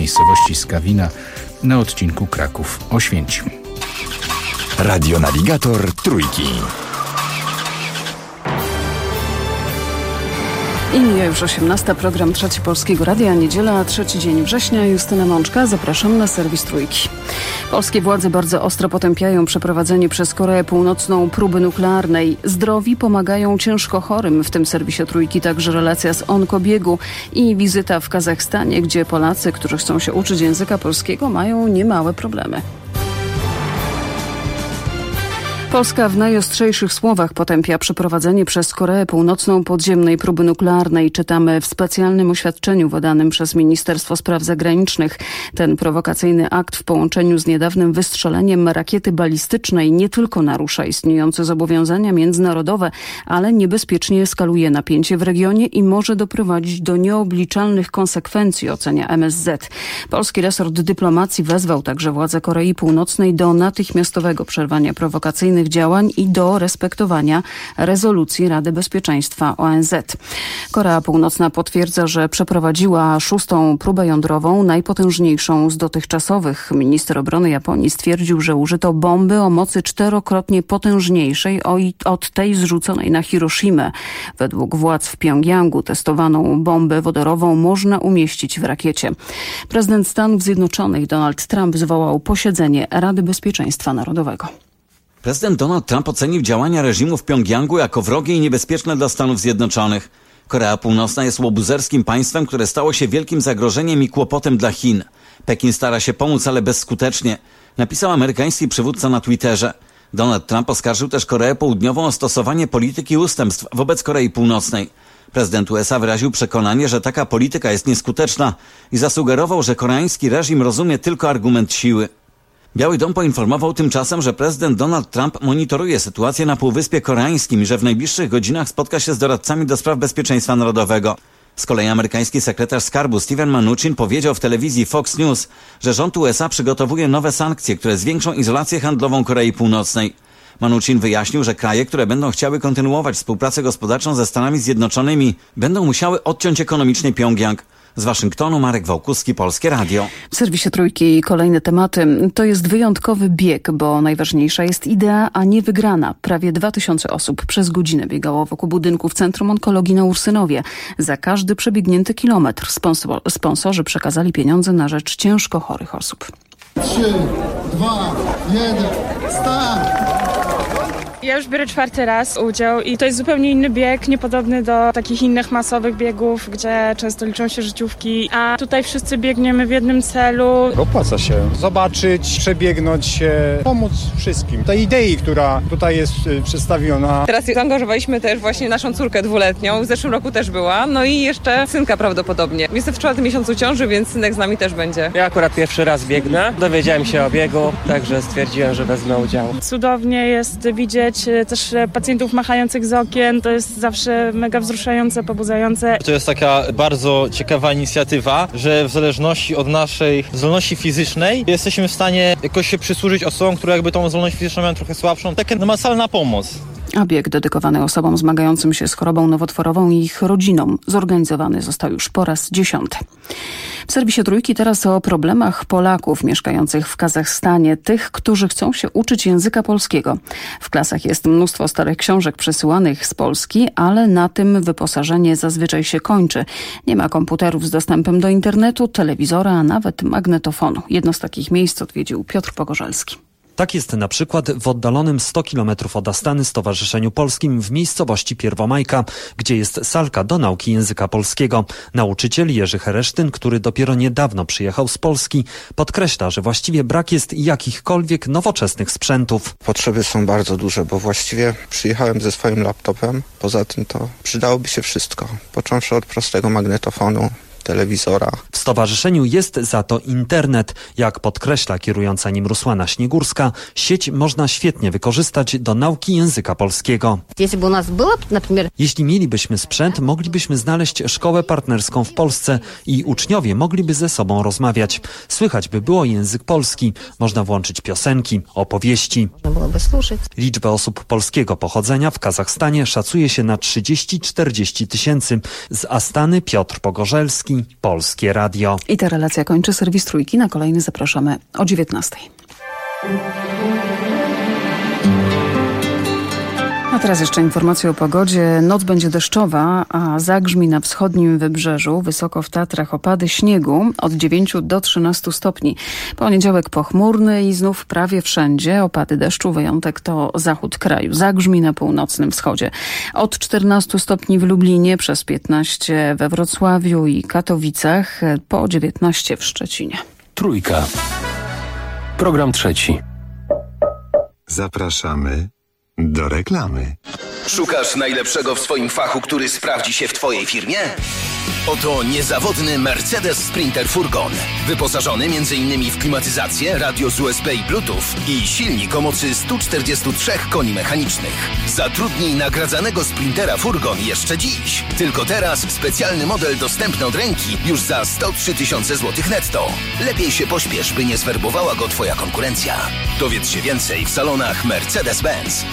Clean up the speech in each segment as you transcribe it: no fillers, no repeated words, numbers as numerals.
miejscowości Skawina na odcinku Kraków-Oświęcim. Radionawigator Trójki. I mija już 18. Program Trzeci Polskiego Radia, niedziela, 3 dzień września. Justyna Mączka, zapraszam na serwis Trójki. Polskie władze bardzo ostro potępiają przeprowadzenie przez Koreę Północną próby nuklearnej. Zdrowi pomagają ciężko chorym. W tym serwisie Trójki także relacja z Onkobiegu i wizyta w Kazachstanie, gdzie Polacy, którzy chcą się uczyć języka polskiego, mają niemałe problemy. Polska w najostrzejszych słowach potępia przeprowadzenie przez Koreę Północną podziemnej próby nuklearnej. Czytamy w specjalnym oświadczeniu wydanym przez Ministerstwo Spraw Zagranicznych. Ten prowokacyjny akt w połączeniu z niedawnym wystrzeleniem rakiety balistycznej nie tylko narusza istniejące zobowiązania międzynarodowe, ale niebezpiecznie eskaluje napięcie w regionie i może doprowadzić do nieobliczalnych konsekwencji, ocenia MSZ. Polski resort dyplomacji wezwał także władze Korei Północnej do natychmiastowego przerwania prowokacyjnych działań i do respektowania rezolucji Rady Bezpieczeństwa ONZ. Korea Północna potwierdza, że przeprowadziła 6. próbę jądrową, najpotężniejszą z dotychczasowych. Minister obrony Japonii stwierdził, że użyto bomby o mocy 4-krotnie potężniejszej od tej zrzuconej na Hiroshimę. Według władz w Pjongjangu testowaną bombę wodorową można umieścić w rakiecie. Prezydent Stanów Zjednoczonych Donald Trump zwołał posiedzenie Rady Bezpieczeństwa Narodowego. Prezydent Donald Trump ocenił działania reżimu w Pjongjangu jako wrogie i niebezpieczne dla Stanów Zjednoczonych. Korea Północna jest łobuzerskim państwem, które stało się wielkim zagrożeniem i kłopotem dla Chin. Pekin stara się pomóc, ale bezskutecznie, napisał amerykański przywódca na Twitterze. Donald Trump oskarżył też Koreę Południową o stosowanie polityki ustępstw wobec Korei Północnej. Prezydent USA wyraził przekonanie, że taka polityka jest nieskuteczna i zasugerował, że koreański reżim rozumie tylko argument siły. Biały Dom poinformował tymczasem, że prezydent Donald Trump monitoruje sytuację na Półwyspie Koreańskim i że w najbliższych godzinach spotka się z doradcami do spraw bezpieczeństwa narodowego. Z kolei amerykański sekretarz skarbu Steven Mnuchin powiedział w telewizji Fox News, że rząd USA przygotowuje nowe sankcje, które zwiększą izolację handlową Korei Północnej. Mnuchin wyjaśnił, że kraje, które będą chciały kontynuować współpracę gospodarczą ze Stanami Zjednoczonymi, będą musiały odciąć ekonomicznie Pjongjang. Z Waszyngtonu Marek Wałkuski, Polskie Radio. W serwisie Trójki kolejne tematy. To jest wyjątkowy bieg, bo najważniejsza jest idea, a nie wygrana. Prawie 2000 osób przez godzinę biegało wokół budynku w Centrum Onkologii na Ursynowie. Za każdy przebiegnięty kilometr sponsorzy przekazali pieniądze na rzecz ciężko chorych osób. 3, 2, 1, start! Ja już biorę 4. raz udział i to jest zupełnie inny bieg, niepodobny do takich innych masowych biegów, gdzie często liczą się życiówki, a tutaj wszyscy biegniemy w jednym celu. Opłaca się zobaczyć, przebiegnąć się, pomóc wszystkim. Tej idei, która tutaj jest przedstawiona. Teraz zaangażowaliśmy też właśnie naszą córkę 2-letnią, w zeszłym roku też była, no i jeszcze synka prawdopodobnie. Jestem w 4. miesiącu ciąży, więc synek z nami też będzie. Ja akurat pierwszy raz biegnę, dowiedziałem się o biegu, także stwierdziłem, że wezmę udział. Cudownie jest widzieć też pacjentów machających z okien, to jest zawsze mega wzruszające, pobudzające. To jest taka bardzo ciekawa inicjatywa, że w zależności od naszej zdolności fizycznej jesteśmy w stanie jakoś się przysłużyć osobom, które jakby tą zdolność fizyczną mają trochę słabszą. Taka namacalna pomoc. A bieg dedykowany osobom zmagającym się z chorobą nowotworową i ich rodzinom zorganizowany został już po raz 10. W serwisie Trójki teraz o problemach Polaków mieszkających w Kazachstanie, tych, którzy chcą się uczyć języka polskiego. W klasach jest mnóstwo starych książek przesyłanych z Polski, ale na tym wyposażenie zazwyczaj się kończy. Nie ma komputerów z dostępem do internetu, telewizora, a nawet magnetofonu. Jedno z takich miejsc odwiedził Piotr Pogorzelski. Tak jest na przykład w oddalonym 100 km od Astany Stowarzyszeniu Polskim w miejscowości Pierwomajka, gdzie jest salka do nauki języka polskiego. Nauczyciel Jerzy Heresztyn, który dopiero niedawno przyjechał z Polski, podkreśla, że właściwie brak jest jakichkolwiek nowoczesnych sprzętów. Potrzeby są bardzo duże, bo właściwie przyjechałem ze swoim laptopem. Poza tym to przydałoby się wszystko, począwszy od prostego magnetofonu, telewizora. W stowarzyszeniu jest za to internet. Jak podkreśla kierująca nim Rusłana Śniegórska, sieć można świetnie wykorzystać do nauki języka polskiego. Jeśli mielibyśmy sprzęt, moglibyśmy znaleźć szkołę partnerską w Polsce i uczniowie mogliby ze sobą rozmawiać. Słychać by było język polski. Można włączyć piosenki, opowieści. Liczbę osób polskiego pochodzenia w Kazachstanie szacuje się na 30-40 tysięcy. Z Astany Piotr Pogorzelski, Kwiatkowski, Polskie Radio. I ta relacja kończy serwis Trójki. Na kolejny zapraszamy o 19:00. A teraz jeszcze informacje o pogodzie. Noc będzie deszczowa, a zagrzmi na wschodnim wybrzeżu. Wysoko w Tatrach opady śniegu od 9 do 13 stopni. Poniedziałek pochmurny i znów prawie wszędzie opady deszczu. Wyjątek to zachód kraju. Zagrzmi na północnym wschodzie. Od 14 stopni w Lublinie, przez 15 we Wrocławiu i Katowicach, po 19 w Szczecinie. Trójka. Program trzeci. Zapraszamy do reklamy. Szukasz najlepszego w swoim fachu, który sprawdzi się w Twojej firmie? Oto niezawodny Mercedes Sprinter Furgon. Wyposażony m.in. w klimatyzację, radio z USB i Bluetooth i silnik o mocy 143 koni mechanicznych. Zatrudnij nagradzanego Sprintera Furgon jeszcze dziś. Tylko teraz specjalny model dostępny od ręki już za 103 000 złotych netto. Lepiej się pośpiesz, by nie zwerbowała go Twoja konkurencja. Dowiedz się więcej w salonach Mercedes-Benz.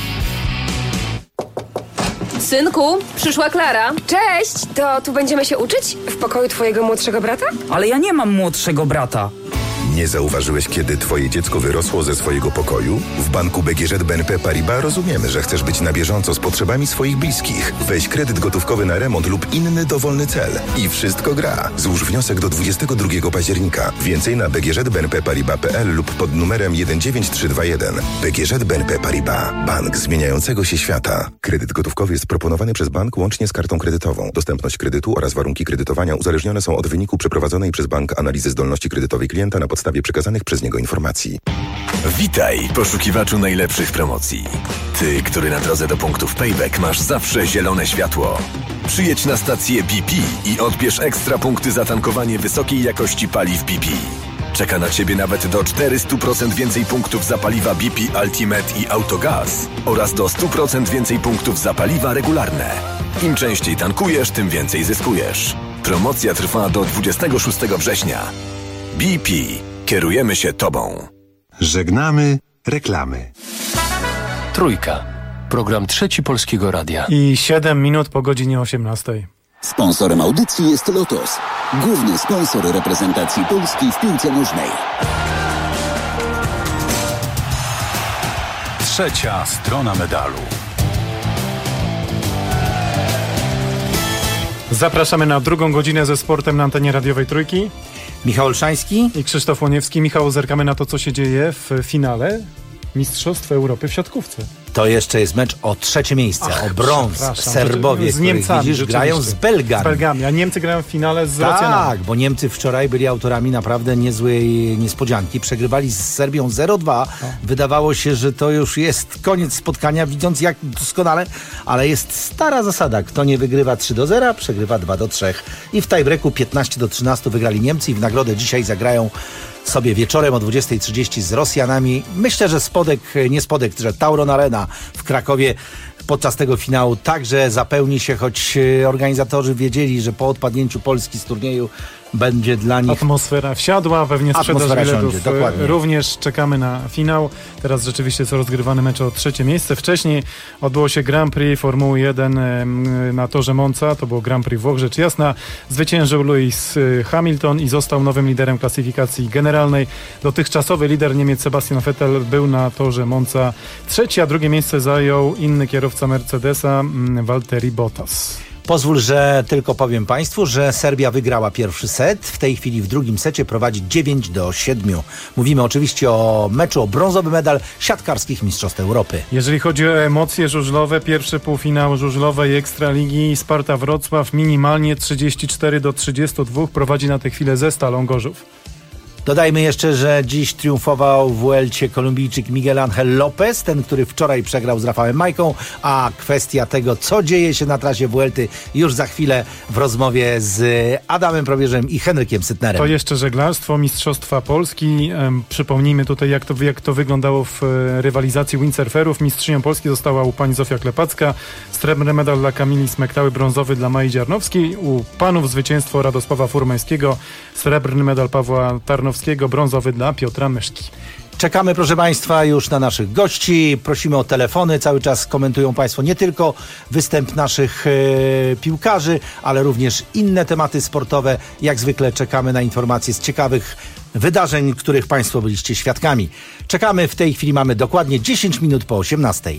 Synku, przyszła Klara. Cześć, to tu będziemy się uczyć? W pokoju twojego młodszego brata? Ale ja nie mam młodszego brata. Nie zauważyłeś, kiedy twoje dziecko wyrosło ze swojego pokoju? W banku BGŻ BNP Paribas rozumiemy, że chcesz być na bieżąco z potrzebami swoich bliskich. Weź kredyt gotówkowy na remont lub inny dowolny cel. I wszystko gra. Złóż wniosek do 22 października. Więcej na bgżbnpparibas.pl lub pod numerem 19321. BGŻ BNP Paribas. Bank zmieniającego się świata. Kredyt gotówkowy jest proponowany przez bank łącznie z kartą kredytową. Dostępność kredytu oraz warunki kredytowania uzależnione są od wyniku przeprowadzonej przez bank analizy zdolności kredytowej klienta na podstawie przekazanych przez niego informacji. Witaj, poszukiwaczu najlepszych promocji. Ty, który na drodze do punktów Payback masz zawsze zielone światło. Przyjedź na stację BP i odbierz ekstra punkty za tankowanie wysokiej jakości paliw BP. Czeka na Ciebie nawet do 400% więcej punktów za paliwa BP Ultimate i Autogaz oraz do 100% więcej punktów za paliwa regularne. Im częściej tankujesz, tym więcej zyskujesz. Promocja trwa do 26 września. BP. Kierujemy się Tobą. Żegnamy reklamy. Trójka. Program trzeci Polskiego Radia. I 7 minut po godzinie 18:00. Sponsorem audycji jest Lotos, główny sponsor reprezentacji Polski w piłce nożnej. Trzecia strona medalu. Zapraszamy na drugą godzinę ze sportem na antenie radiowej Trójki. Michał Olszański i Krzysztof Łoniewski. Michał, zerkamy na to, co się dzieje w finale Mistrzostw Europy w siatkówce. To jeszcze jest mecz o trzecie miejsce, o brąz. Serbowie, z Niemcami, widzisz, grają z Belgami. A Niemcy grają w finale z Rosjanami. Tak, bo Niemcy wczoraj byli autorami naprawdę niezłej niespodzianki. Przegrywali z Serbią 0-2. Wydawało się, że to już jest koniec spotkania, widząc jak doskonale, ale jest stara zasada. Kto nie wygrywa 3-0, przegrywa 2-3. I w tiebreaku 15-13 wygrali Niemcy i w nagrodę dzisiaj zagrają sobie wieczorem o 20:30 z Rosjanami. Myślę, że że Tauron Arena w Krakowie podczas tego finału także zapełni się, choć organizatorzy wiedzieli, że po odpadnięciu Polski z turnieju będzie dla nich... Atmosfera wsiadła, pewnie sprzedaż biletów również. Czekamy na finał. Teraz rzeczywiście są rozgrywane mecze o trzecie miejsce. Wcześniej odbyło się Grand Prix Formuły 1 na torze Monza. To było Grand Prix Włoch, rzecz jasna. Zwyciężył Lewis Hamilton i został nowym liderem klasyfikacji generalnej. Dotychczasowy lider Niemiec Sebastian Vettel był na torze Monza trzeci, a drugie miejsce zajął inny kierowca Mercedesa, Valtteri Bottas. Pozwól, że tylko powiem Państwu, że Serbia wygrała pierwszy set. W tej chwili w drugim secie prowadzi 9-7. Mówimy oczywiście o meczu o brązowy medal siatkarskich Mistrzostw Europy. Jeżeli chodzi o emocje żużlowe, pierwszy półfinał żużlowej Ekstraligi Sparta Wrocław minimalnie 34-32 prowadzi na tę chwilę ze Stalą Gorzów. Dodajmy jeszcze, że dziś triumfował w Vuelcie Kolumbijczyk Miguel Angel Lopez, ten, który wczoraj przegrał z Rafałem Majką, a kwestia tego, co dzieje się na trasie Vuelty, już za chwilę w rozmowie z Adamem Probierzem i Henrykiem Sytnerem. To jeszcze żeglarstwo, Mistrzostwa Polski. Przypomnijmy tutaj, jak to wyglądało w rywalizacji windsurferów. Mistrzynią Polski została pani Zofia Klepacka, srebrny medal dla Kamili Smektały, brązowy dla Mai Dziarnowskiej, u panów zwycięstwo Radosława Furmańskiego, srebrny medal Pawła Tarnowskiego, brązowy dla Piotra Myszki. Czekamy, proszę Państwa, już na naszych gości. Prosimy o telefony. Cały czas komentują Państwo nie tylko występ naszych piłkarzy, ale również inne tematy sportowe. Jak zwykle czekamy na informacje z ciekawych wydarzeń, których Państwo byliście świadkami. Czekamy, w tej chwili mamy dokładnie 10 minut po 18.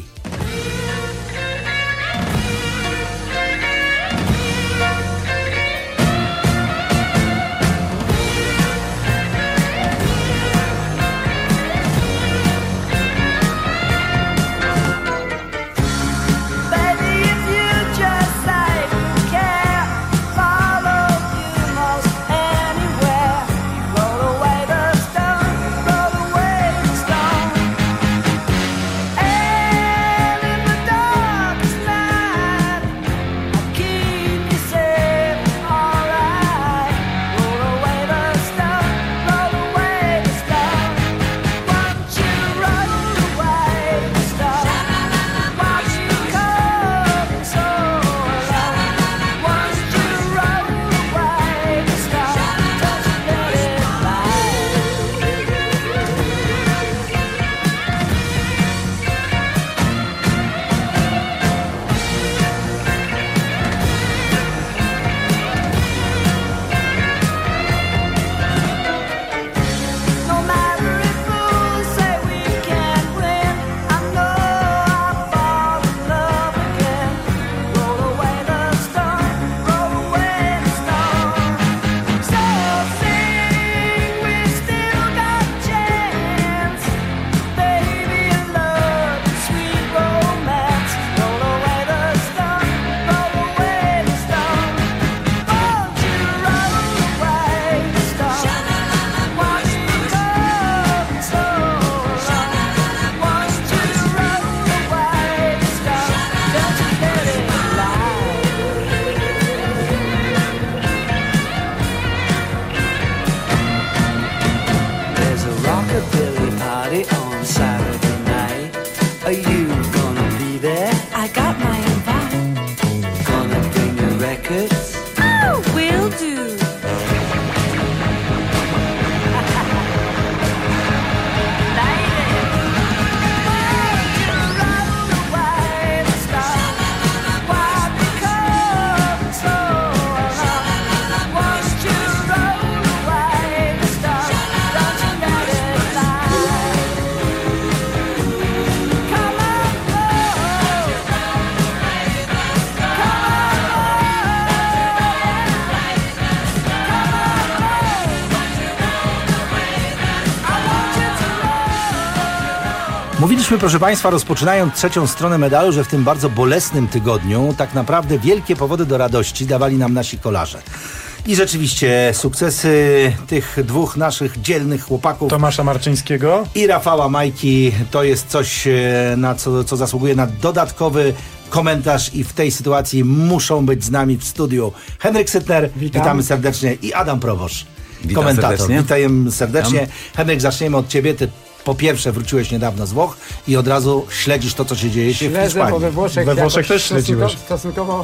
Mówiliśmy, proszę Państwa, rozpoczynając trzecią stronę medalu, że w tym bardzo bolesnym tygodniu tak naprawdę wielkie powody do radości dawali nam nasi kolarze. I rzeczywiście sukcesy tych dwóch naszych dzielnych chłopaków, Tomasza Marczyńskiego i Rafała Majki, to jest coś, na co zasługuje na dodatkowy komentarz i w tej sytuacji muszą być z nami w studiu Henryk Sytner, witamy serdecznie, i Adam Proboszcz, komentator. Witam serdecznie. Henryk, zaczniemy od Ciebie. Ty po pierwsze wróciłeś niedawno z Włoch i od razu śledzisz to, co się dzieje w Hiszpanii. Bo we Włoszech też śledziłeś. Stosunkowo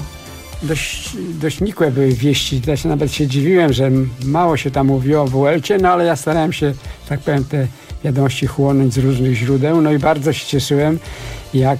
dość nikłe były wieści. Ja się nawet się dziwiłem, że mało się tam mówiło o Vuelcie, no ale ja starałem się, tak powiem, te wiadomości chłonąć z różnych źródeł. No i bardzo się cieszyłem, jak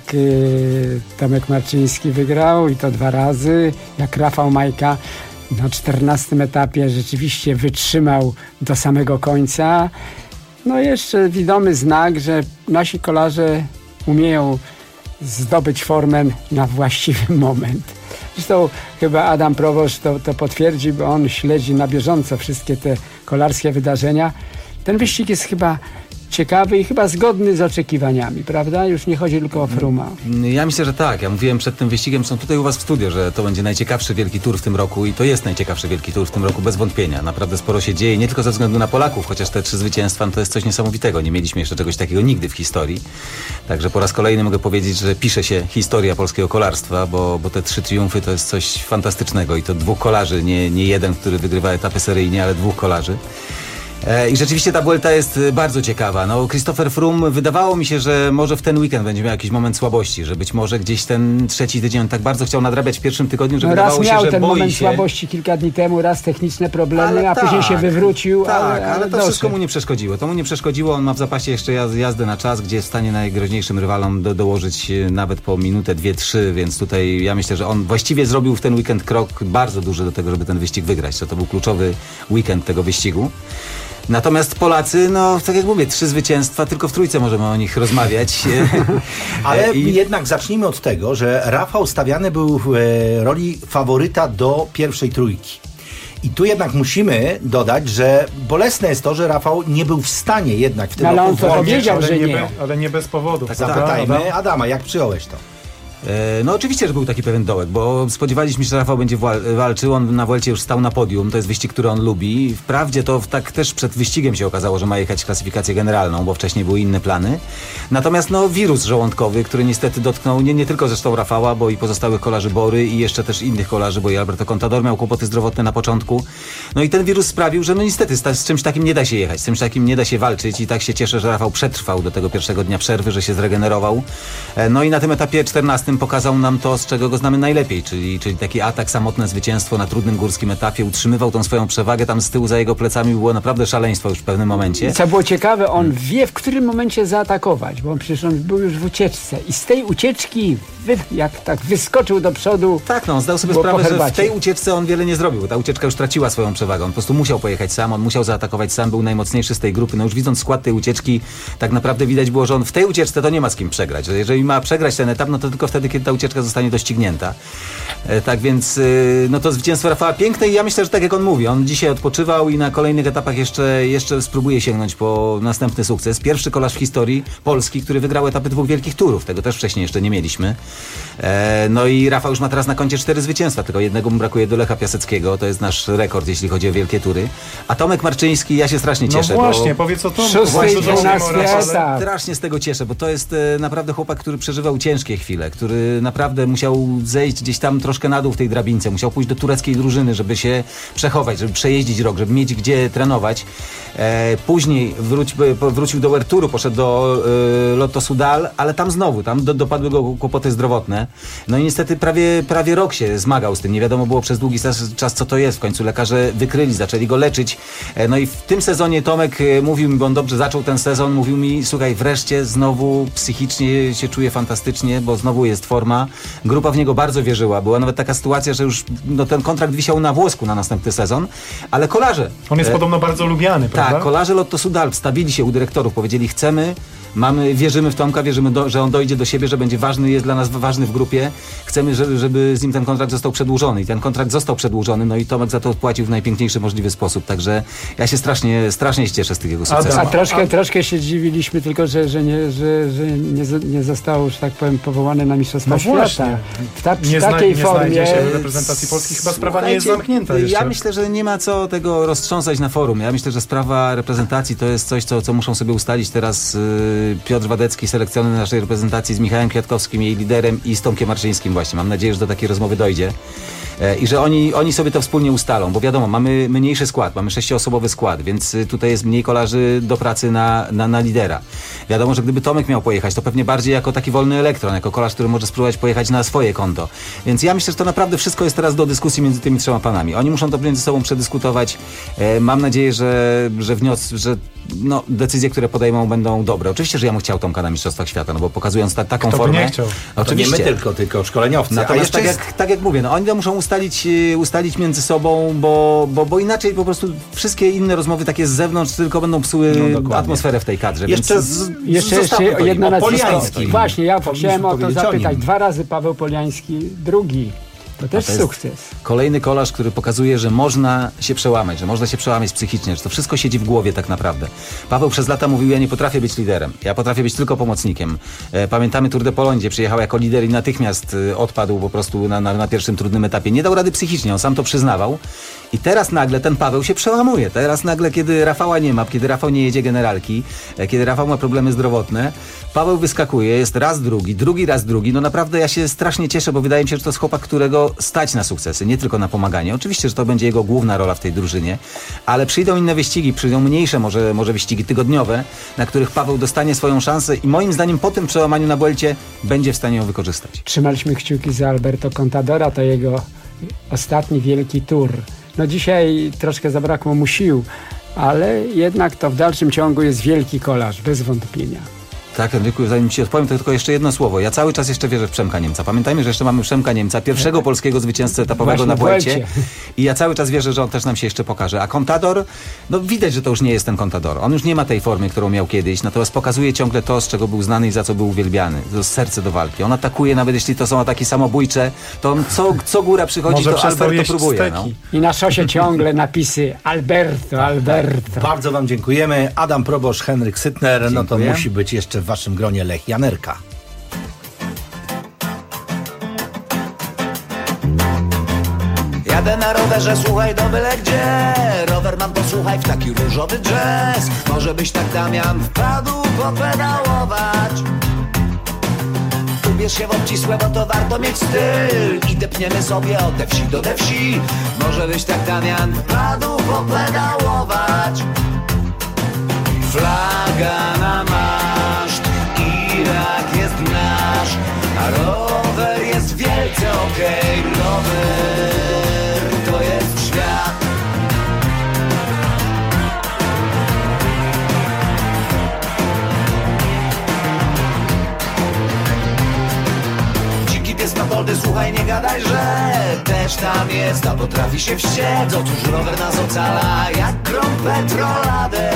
Tomek Marczyński wygrał, i to 2 razy, jak Rafał Majka na 14. etapie rzeczywiście wytrzymał do samego końca. No jeszcze widomy znak, że nasi kolarze umieją zdobyć formę na właściwy moment. Zresztą chyba Adam Proboszcz to potwierdzi, bo on śledzi na bieżąco wszystkie te kolarskie wydarzenia. Ten wyścig jest chyba ciekawy i chyba zgodny z oczekiwaniami, prawda? Już nie chodzi tylko o Frooma. Ja myślę, że tak. Ja mówiłem przed tym wyścigiem, są tutaj u was w studio, że to będzie najciekawszy wielki tour w tym roku i to jest najciekawszy wielki tour w tym roku, bez wątpienia. Naprawdę sporo się dzieje, nie tylko ze względu na Polaków, chociaż te 3 zwycięstwa to jest coś niesamowitego. Nie mieliśmy jeszcze czegoś takiego nigdy w historii. Także po raz kolejny mogę powiedzieć, że pisze się historia polskiego kolarstwa, bo te 3 triumfy to jest coś fantastycznego i to 2 kolarzy, nie jeden, który wygrywa etapy seryjnie, ale 2 kolarzy. I rzeczywiście ta Vuelta jest bardzo ciekawa. No, Christopher Froome, wydawało mi się, że może w ten weekend będzie miał jakiś moment słabości, że być może gdzieś ten trzeci tydzień on tak bardzo chciał nadrabiać w pierwszym tygodniu, że wydawało się, że boi się. Raz miał ten moment słabości kilka dni temu, raz techniczne problemy, a później się wywrócił. Ale to wszystko mu nie przeszkodziło. To mu nie przeszkodziło, on ma w zapasie jeszcze jazdę na czas, gdzie jest w stanie najgroźniejszym rywalom dołożyć nawet po minutę, 2-3, więc tutaj ja myślę, że on właściwie zrobił w ten weekend krok bardzo duży do tego, żeby ten wyścig wygrać. To był kluczowy weekend tego wyścigu. Natomiast Polacy, no tak jak mówię, 3 zwycięstwa, tylko w trójce możemy o nich rozmawiać. Ale jednak zacznijmy od tego, że Rafał stawiany był w roli faworyta do pierwszej trójki. I tu jednak musimy dodać, że bolesne jest to, że Rafał nie był w stanie jednak w tym roku... Ale on powiedział, że nie. Ale nie bez powodu. Zapytajmy Adama, jak przyjąłeś to? No oczywiście, że był taki pewien dołek, bo spodziewaliśmy się, że Rafał będzie walczył, on na Vuelcie już stał na podium, to jest wyścig, który on lubi. Wprawdzie to tak też przed wyścigiem się okazało, że ma jechać klasyfikację generalną, bo wcześniej były inne plany. Natomiast no wirus żołądkowy, który niestety dotknął nie tylko zresztą Rafała, bo i pozostałych kolarzy Bory i jeszcze też innych kolarzy, bo i Alberto Contador miał kłopoty zdrowotne na początku. No i ten wirus sprawił, że no niestety z czymś takim nie da się jechać, z czymś takim nie da się walczyć i tak się cieszę, że Rafał przetrwał do tego pierwszego dnia przerwy, że się zregenerował. No i na tym etapie 14 pokazał nam to, z czego go znamy najlepiej, czyli taki atak, samotne zwycięstwo na trudnym górskim etapie, utrzymywał tą swoją przewagę, tam z tyłu za jego plecami było naprawdę szaleństwo już w pewnym momencie. Co było ciekawe, on wie, w którym momencie zaatakować, bo przecież on był już w ucieczce i z tej ucieczki jak tak wyskoczył do przodu. Tak, no on zdał sobie sprawę, że w tej ucieczce on wiele nie zrobił, bo ta ucieczka już traciła swoją przewagę, on po prostu musiał pojechać sam, on musiał zaatakować sam, był najmocniejszy z tej grupy, no już widząc skład tej ucieczki, tak naprawdę widać było, że on w tej ucieczce to nie ma z kim przegrać, że jeżeli ma przegrać ten etap, no to tylko wtedy, kiedy ta ucieczka zostanie doścignięta. Tak więc no to zwycięstwo Rafała piękne i ja myślę, że tak jak on mówi, on dzisiaj odpoczywał i na kolejnych etapach jeszcze spróbuje sięgnąć po następny sukces. Pierwszy kolarz w historii Polski, który wygrał etapy 2 wielkich turów, tego też wcześniej jeszcze nie mieliśmy. No i Rafał już ma teraz na koncie 4 zwycięstwa, tylko jednego mu brakuje do Lecha Piaseckiego, to jest nasz rekord, jeśli chodzi o wielkie tury. A Tomek Marczyński, ja się strasznie cieszę. No właśnie, powiedz o Tomku. Strasznie z tego cieszę, bo to jest naprawdę chłopak, który przeżywał ciężkie chwile, który naprawdę musiał zejść gdzieś tam troszkę na dół w tej drabince, musiał pójść do tureckiej drużyny, żeby się przechować, żeby przejeździć rok, żeby mieć gdzie trenować. Później wrócił do World Touru, poszedł do Lotto Soudal, ale tam znowu, dopadły go kłopoty zdrowotne. No i niestety prawie rok się zmagał z tym. Nie wiadomo było przez długi czas, co to jest. W końcu lekarze wykryli, zaczęli go leczyć. No i w tym sezonie Tomek mówił mi, bo on dobrze zaczął ten sezon, mówił mi, słuchaj, wreszcie znowu psychicznie się czuje fantastycznie, bo znowu jest forma. Grupa w niego bardzo wierzyła. Była nawet taka sytuacja, że już ten kontrakt wisiał na włosku na następny sezon, ale kolarze... On jest podobno bardzo lubiany, prawda? Tak, kolarze Lotto Soudal wstawili się u dyrektorów, powiedzieli, wierzymy w Tomka, wierzymy, że on dojdzie do siebie, że będzie ważny, jest dla nas ważny w grupie. Chcemy, żeby z nim ten kontrakt został przedłużony. I ten kontrakt został przedłużony, no i Tomek za to odpłacił w najpiękniejszy możliwy sposób. Także ja się strasznie cieszę z tych jego sukcesów. A troszkę się dziwiliśmy tylko, że nie został, że tak powiem, powołany na Mistrzostwa Świata. W takiej formie. Nie się w reprezentacji Polskiej. Chyba sprawa nie jest zamknięta jeszcze. Ja myślę, że nie ma co tego roztrząsać na forum. Ja myślę, że sprawa reprezentacji to jest coś, co muszą sobie ustalić teraz Piotr Wadecki, selekcjoner naszej reprezentacji z Michałem Kwiatkowskim, jej liderem i z Tomkiem Marczyńskim właśnie. Mam nadzieję, że do takiej rozmowy dojdzie. I że oni sobie to wspólnie ustalą, bo wiadomo, mamy mniejszy skład, mamy 6-osobowy skład, więc tutaj jest mniej kolarzy do pracy na lidera. Wiadomo, że gdyby Tomek miał pojechać, to pewnie bardziej jako taki wolny elektron, jako kolarz, który może spróbować pojechać na swoje konto. Więc ja myślę, że to naprawdę wszystko jest teraz do dyskusji między tymi 3 panami. Oni muszą to między sobą przedyskutować. Mam nadzieję, że decyzje, które podejmą, będą dobre. Oczywiście, że ja bym chciał Tomka na Mistrzostwach Świata, no bo pokazując taką Kto formę... nie chciał? Oczywiście. To nie my tylko szkoleniowcy. Natomiast tak jak mówię, oni to muszą ustalić między sobą, bo inaczej po prostu wszystkie inne rozmowy takie z zewnątrz tylko będą psuły atmosferę w tej kadrze. Jeszcze jedna nazwisko. Właśnie, ja chciałem o to zapytać. 2 razy Paweł Poliański, drugi. To też sukces. Kolejny kolarz, który pokazuje, że można się przełamać, psychicznie, że to wszystko siedzi w głowie tak naprawdę. Paweł przez lata mówił, ja nie potrafię być liderem, ja potrafię być tylko pomocnikiem. Pamiętamy Tour de Pologne, gdzie przyjechał jako lider i natychmiast odpadł po prostu na pierwszym trudnym etapie. Nie dał rady psychicznie, on sam to przyznawał. I teraz nagle ten Paweł się przełamuje. Teraz nagle, kiedy Rafała nie ma, kiedy Rafał nie jedzie generalki, kiedy Rafał ma problemy zdrowotne, Paweł wyskakuje, jest raz drugi raz drugi. No naprawdę ja się strasznie cieszę, bo wydaje mi się, że to jest chłopak, którego stać na sukcesy, nie tylko na pomaganie. Oczywiście, że to będzie jego główna rola w tej drużynie, ale przyjdą inne wyścigi, przyjdą mniejsze może wyścigi tygodniowe, na których Paweł dostanie swoją szansę i moim zdaniem po tym przełamaniu na Vuelcie będzie w stanie ją wykorzystać. Trzymaliśmy kciuki za Alberto Contadora, to jego ostatni wielki tour. No dzisiaj troszkę zabrakło mu sił, ale jednak to w dalszym ciągu jest wielki kolarz, bez wątpienia. Tak, Henryku, zanim ci odpowiem, to tylko jeszcze jedno słowo. Ja cały czas jeszcze wierzę w Przemka Niemca. Pamiętajmy, że jeszcze mamy Przemka Niemca, pierwszego polskiego zwycięzcę etapowego na Vuelcie. I ja cały czas wierzę, że on też nam się jeszcze pokaże. A Contador, no widać, że to już nie jest ten Contador. On już nie ma tej formy, którą miał kiedyś, natomiast pokazuje ciągle to, z czego był znany i za co był uwielbiany. To jest serce do walki. On atakuje, nawet jeśli to są ataki samobójcze, to on co góra przychodzi, to Alberto próbuje. No. I na szosie ciągle napisy Alberto. Bardzo wam dziękujemy. Adam Probosz, Henryk Sytner. Dziękuję. No to musi być jeszcze w waszym gronie Lech Janerka. Jadę na rowerze, słuchaj, do byle gdzie. Rower mam, posłuchaj, w taki różowy jazz. Może byś tak, Damian, wpadł popedałować. Ubierz się w obcisłe, bo to warto mieć styl. I depniemy sobie od te wsi do te wsi. Może byś tak, Damian, wpadł popedałować. Flaga na maszt, Irak jest nasz, a rower jest wielce okej. Rower to jest świat. Dziki pies Matoldy, słuchaj, nie gadaj, że też tam jest, a potrafi się wściec. Otóż rower nas ocala jak grom petroladę.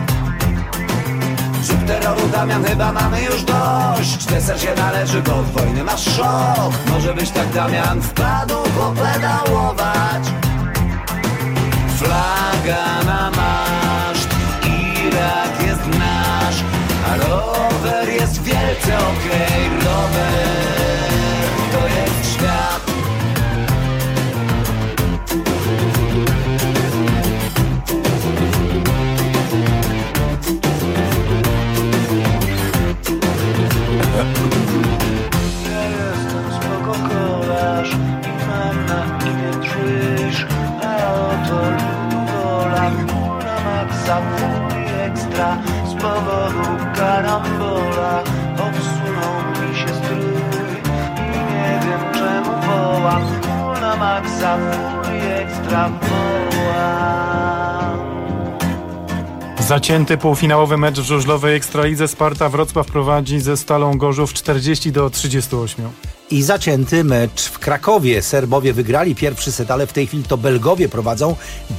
Zrób terroru, Damian, chyba mamy już dość. Deser się należy, bo od wojny masz szok. Może byś tak, Damian, wpadł popedałować. Flaga na maszt, Irak jest nasz, a rower jest wielce okej. Rower to jest świat. Ja jestem spoko kolarz i mam na imię Krzyż, a oto Lugola, full na maksa, full i ekstra. Z powodu karambola obsunął mi się strój i nie wiem czemu wołam. Full na maksa, full i ekstra wołam. Zacięty półfinałowy mecz w żużlowej Ekstralidze. Sparta Wrocław prowadzi ze Stalą Gorzów 40-38. I zacięty mecz w Krakowie. Serbowie wygrali pierwszy set, ale w tej chwili to Belgowie prowadzą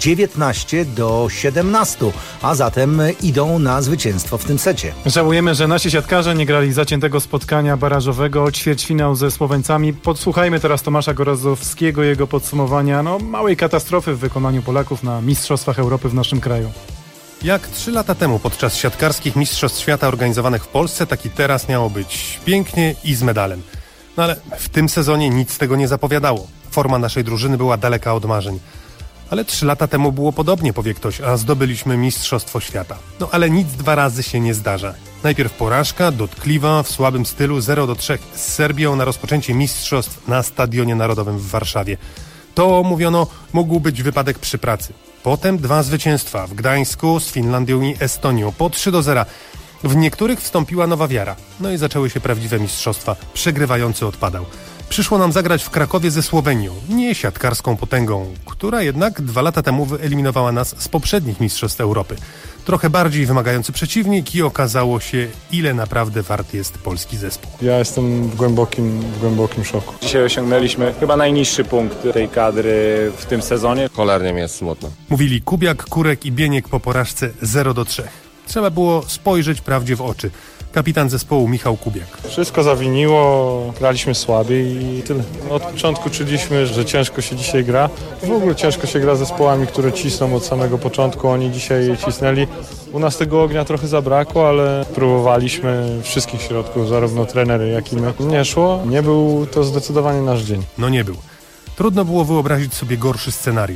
19-17, a zatem idą na zwycięstwo w tym secie. Żałujemy, że nasi siatkarze nie grali zaciętego spotkania barażowego, ćwierćfinał ze Słoweńcami. Podsłuchajmy teraz Tomasza Gorazowskiego, jego podsumowania małej katastrofy w wykonaniu Polaków na Mistrzostwach Europy w naszym kraju. Jak 3 lata temu podczas siatkarskich Mistrzostw Świata organizowanych w Polsce, tak i teraz miało być pięknie i z medalem. No ale w tym sezonie nic z tego nie zapowiadało. Forma naszej drużyny była daleka od marzeń. Ale 3 lata temu było podobnie, powie ktoś, a zdobyliśmy Mistrzostwo Świata. No ale nic 2 razy się nie zdarza. Najpierw porażka, dotkliwa, w słabym stylu 0-3 z Serbią na rozpoczęcie mistrzostw na Stadionie Narodowym w Warszawie. To, mówiono, mógł być wypadek przy pracy. Potem 2 zwycięstwa w Gdańsku z Finlandią i Estonią po 3-0. W niektórych wstąpiła nowa wiara. No i zaczęły się prawdziwe mistrzostwa. Przegrywający odpadał. Przyszło nam zagrać w Krakowie ze Słowenią, nie siatkarską potęgą, która jednak 2 lata temu wyeliminowała nas z poprzednich Mistrzostw Europy. Trochę bardziej wymagający przeciwnik i okazało się, ile naprawdę wart jest polski zespół. Ja jestem w głębokim szoku. Dzisiaj osiągnęliśmy chyba najniższy punkt tej kadry w tym sezonie. Cholernie mi jest smutno. Mówili Kubiak, Kurek i Bieniek po porażce 0-3. Trzeba było spojrzeć prawdzie w oczy. Kapitan zespołu Michał Kubiak. Wszystko zawiniło, graliśmy słabiej i tyle. Od początku czuliśmy, że ciężko się dzisiaj gra. W ogóle ciężko się gra z zespołami, które cisną od samego początku. Oni dzisiaj cisnęli. U nas tego ognia trochę zabrakło, ale próbowaliśmy wszystkich środków, zarówno trenery, jak i my. Nie szło, nie był to zdecydowanie nasz dzień. No nie był. Trudno było wyobrazić sobie gorszy scenariusz.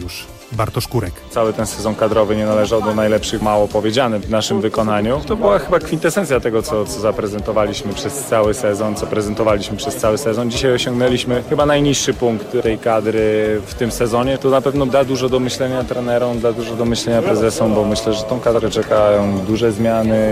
Bartosz Kurek. Cały ten sezon kadrowy nie należał do najlepszych, mało powiedziane w naszym wykonaniu. To była chyba kwintesencja tego, co zaprezentowaliśmy przez cały sezon, co prezentowaliśmy przez cały sezon. Dzisiaj osiągnęliśmy chyba najniższy punkt tej kadry w tym sezonie. To na pewno da dużo do myślenia trenerom, da dużo do myślenia prezesom, bo myślę, że tą kadrę czekają duże zmiany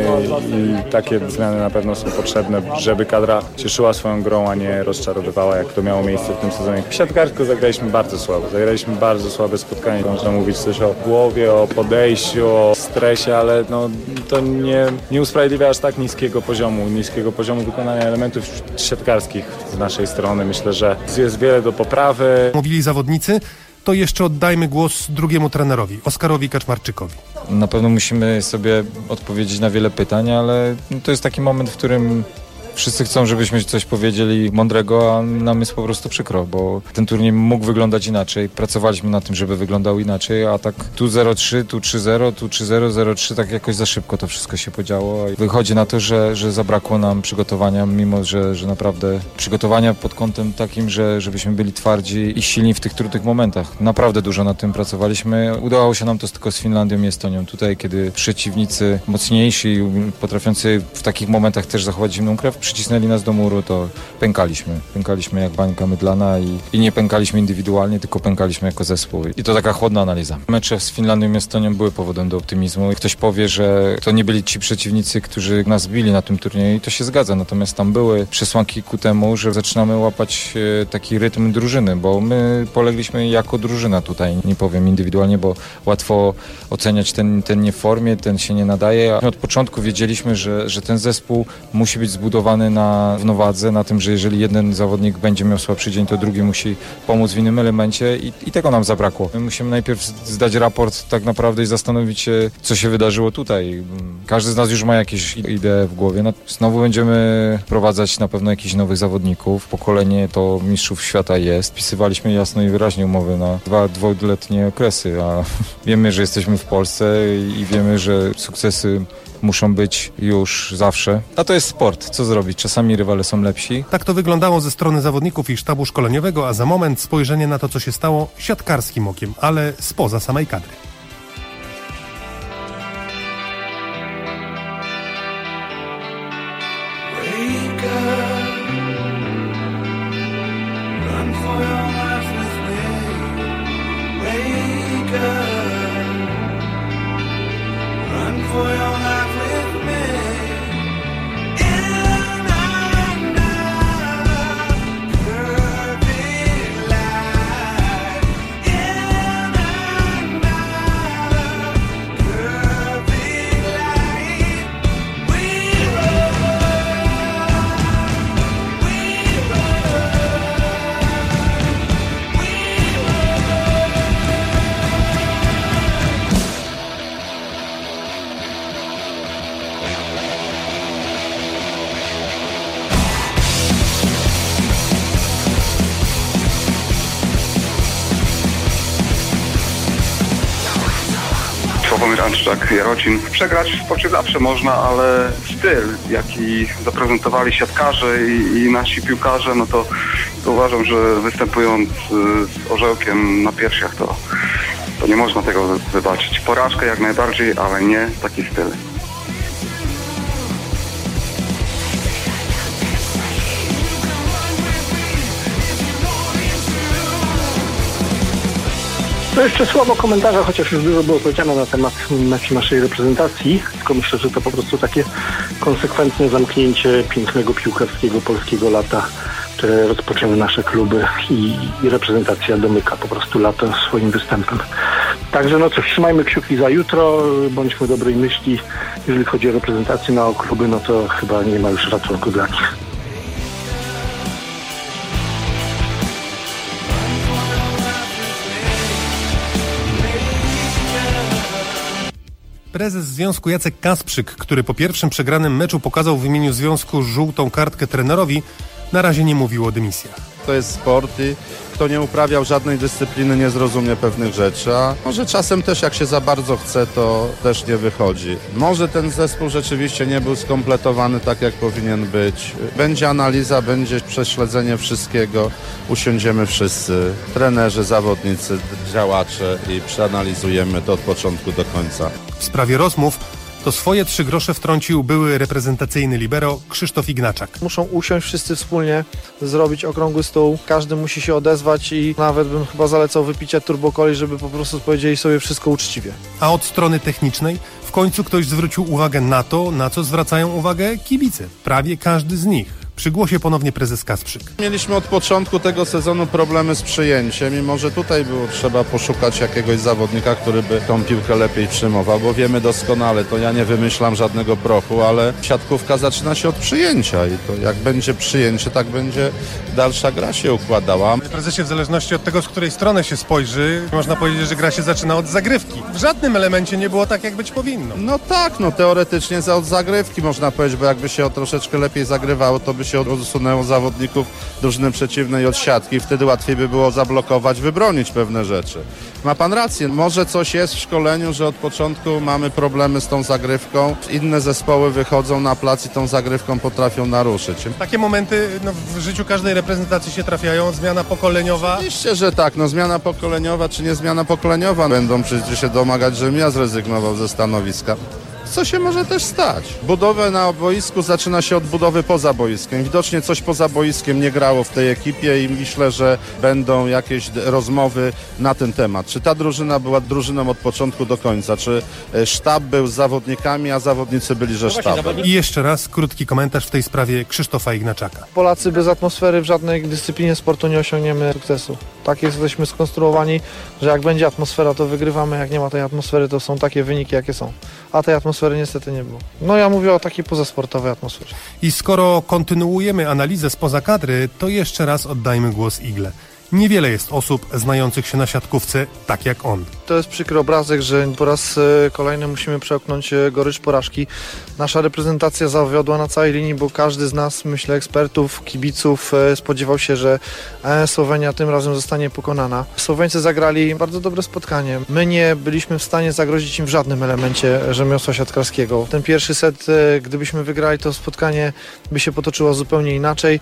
i takie zmiany na pewno są potrzebne, żeby kadra cieszyła swoją grą, a nie rozczarowywała, jak to miało miejsce w tym sezonie. W siatkarstwo zagraliśmy bardzo słabo. Zagraliśmy bardzo słabe spotkanie. Można mówić coś o głowie, o podejściu, o stresie, ale to nie usprawiedliwia aż tak niskiego poziomu wykonania elementów siatkarskich z naszej strony. Myślę, że jest wiele do poprawy. Mówili zawodnicy, to jeszcze oddajmy głos drugiemu trenerowi, Oskarowi Kaczmarczykowi. Na pewno musimy sobie odpowiedzieć na wiele pytań, ale to jest taki moment, w którym wszyscy chcą, żebyśmy coś powiedzieli mądrego, a nam jest po prostu przykro, bo ten turniej mógł wyglądać inaczej. Pracowaliśmy nad tym, żeby wyglądał inaczej, a tak tu 0-3, tu 3-0, tu 3-0, 0-3, tak jakoś za szybko to wszystko się podziało. Wychodzi na to, że zabrakło nam przygotowania, mimo że naprawdę przygotowania pod kątem takim, żebyśmy byli twardzi i silni w tych trudnych momentach. Naprawdę dużo nad tym pracowaliśmy. Udało się nam to tylko z Finlandią i Estonią. Tutaj, kiedy przeciwnicy mocniejsi i potrafiący w takich momentach też zachować zimną krew, przycisnęli nas do muru, to pękaliśmy. Pękaliśmy jak bańka mydlana i nie pękaliśmy indywidualnie, tylko pękaliśmy jako zespół. I to taka chłodna analiza. Mecze z Finlandią i Estonią były powodem do optymizmu. Ktoś powie, że to nie byli ci przeciwnicy, którzy nas bili na tym turnieju i to się zgadza. Natomiast tam były przesłanki ku temu, że zaczynamy łapać taki rytm drużyny, bo my polegliśmy jako drużyna tutaj. Nie powiem indywidualnie, bo łatwo oceniać ten nie w formie, ten się nie nadaje. Od początku wiedzieliśmy, że ten zespół musi być zbudowany na równowadze, na tym, że jeżeli jeden zawodnik będzie miał słabszy dzień, to drugi musi pomóc w innym elemencie i tego nam zabrakło. My musimy najpierw zdać raport tak naprawdę i zastanowić się, co się wydarzyło tutaj. Każdy z nas już ma jakieś idee w głowie. Znowu będziemy wprowadzać na pewno jakichś nowych zawodników. Pokolenie to mistrzów świata jest. Wpisywaliśmy jasno i wyraźnie umowy na dwuletnie okresy, a wiemy, że jesteśmy w Polsce i wiemy, że sukcesy muszą być już zawsze. A to jest sport. Co zrobić? Czasami rywale są lepsi. Tak to wyglądało ze strony zawodników i sztabu szkoleniowego, a za moment spojrzenie na to, co się stało siatkarskim okiem, ale spoza samej kadry. Sławomir Andrzejczak, Jarocin. Przegrać w sporcie zawsze można, ale styl, jaki zaprezentowali siatkarze i nasi piłkarze, no to uważam, że występując z orzełkiem na piersiach, to nie można tego wybaczyć. Porażkę jak najbardziej, ale nie taki styl. To jeszcze słabo komentarza, chociaż już dużo było powiedziane na temat naszej reprezentacji, tylko myślę, że to po prostu takie konsekwentne zamknięcie pięknego piłkarskiego polskiego lata, które rozpoczęły nasze kluby i reprezentacja domyka po prostu lato swoim występem. Także no cóż, trzymajmy kciuki za jutro, bądźmy dobrej myśli, jeżeli chodzi o reprezentację na kluby, no to chyba nie ma już ratunku dla nich. Prezes związku Jacek Kasprzyk, który po pierwszym przegranym meczu pokazał w imieniu związku żółtą kartkę trenerowi, na razie nie mówił o dymisjach. to jest sport i kto nie uprawiał żadnej dyscypliny, nie zrozumie pewnych rzeczy, a może czasem też jak się za bardzo chce, to też nie wychodzi. Może ten zespół rzeczywiście nie był skompletowany tak, jak powinien być. Będzie analiza, będzie prześledzenie wszystkiego, usiądziemy wszyscy, trenerzy, zawodnicy, działacze i przeanalizujemy to od początku do końca. W sprawie rozmów to swoje 3 grosze wtrącił były reprezentacyjny libero Krzysztof Ignaczak. Muszą usiąść wszyscy wspólnie, zrobić okrągły stół, każdy musi się odezwać i nawet bym chyba zalecał wypicie turbokoli, żeby po prostu powiedzieli sobie wszystko uczciwie. A od strony technicznej w końcu ktoś zwrócił uwagę na to, na co zwracają uwagę kibice. Prawie każdy z nich. Przy głosie ponownie prezes Kasprzyk. Mieliśmy od początku tego sezonu problemy z przyjęciem i może tutaj było trzeba poszukać jakiegoś zawodnika, który by tą piłkę lepiej przyjmował, bo wiemy doskonale, to ja nie wymyślam żadnego prochu, ale siatkówka zaczyna się od przyjęcia i to jak będzie przyjęcie, tak będzie dalsza gra się układała. Prezesie, w zależności od tego, z której strony się spojrzy, można powiedzieć, że gra się zaczyna od zagrywki. W żadnym elemencie nie było tak, jak być powinno. No tak, teoretycznie od zagrywki można powiedzieć, bo jakby się troszeczkę lepiej zagrywało, to by się odsunęło zawodników drużyny przeciwnej od siatki, wtedy łatwiej by było zablokować, wybronić pewne rzeczy. Ma pan rację, może coś jest w szkoleniu, że od początku mamy problemy z tą zagrywką, inne zespoły wychodzą na plac i tą zagrywką potrafią naruszyć. Takie momenty w życiu każdej reprezentacji się trafiają, zmiana pokoleniowa. Oczywiście, że tak, zmiana pokoleniowa czy nie zmiana pokoleniowa, będą przecież się domagać, żebym ja zrezygnował ze stanowiska. Co się może też stać? Budowę na boisku zaczyna się od budowy poza boiskiem. Widocznie coś poza boiskiem nie grało w tej ekipie i myślę, że będą jakieś rozmowy na ten temat. Czy ta drużyna była drużyną od początku do końca? Czy sztab był z zawodnikami, a zawodnicy byli ze sztabem? I jeszcze raz krótki komentarz w tej sprawie Krzysztofa Ignaczaka. Polacy bez atmosfery w żadnej dyscyplinie sportu nie osiągniemy sukcesu. Tak jesteśmy skonstruowani, że jak będzie atmosfera, to wygrywamy, jak nie ma tej atmosfery, to są takie wyniki, jakie są. A tej atmosfery niestety nie było. Ja mówię o takiej pozasportowej atmosferze. I skoro kontynuujemy analizę spoza kadry, to jeszcze raz oddajmy głos Igle. Niewiele jest osób znających się na siatkówce tak jak on. To jest przykry obrazek, że po raz kolejny musimy przełknąć gorycz porażki. Nasza reprezentacja zawiodła na całej linii, bo każdy z nas, myślę, ekspertów, kibiców spodziewał się, że Słowenia tym razem zostanie pokonana. Słoweńcy zagrali bardzo dobre spotkanie. My nie byliśmy w stanie zagrozić im w żadnym elemencie rzemiosła siatkarskiego. Ten pierwszy set, gdybyśmy wygrali, to spotkanie by się potoczyło zupełnie inaczej.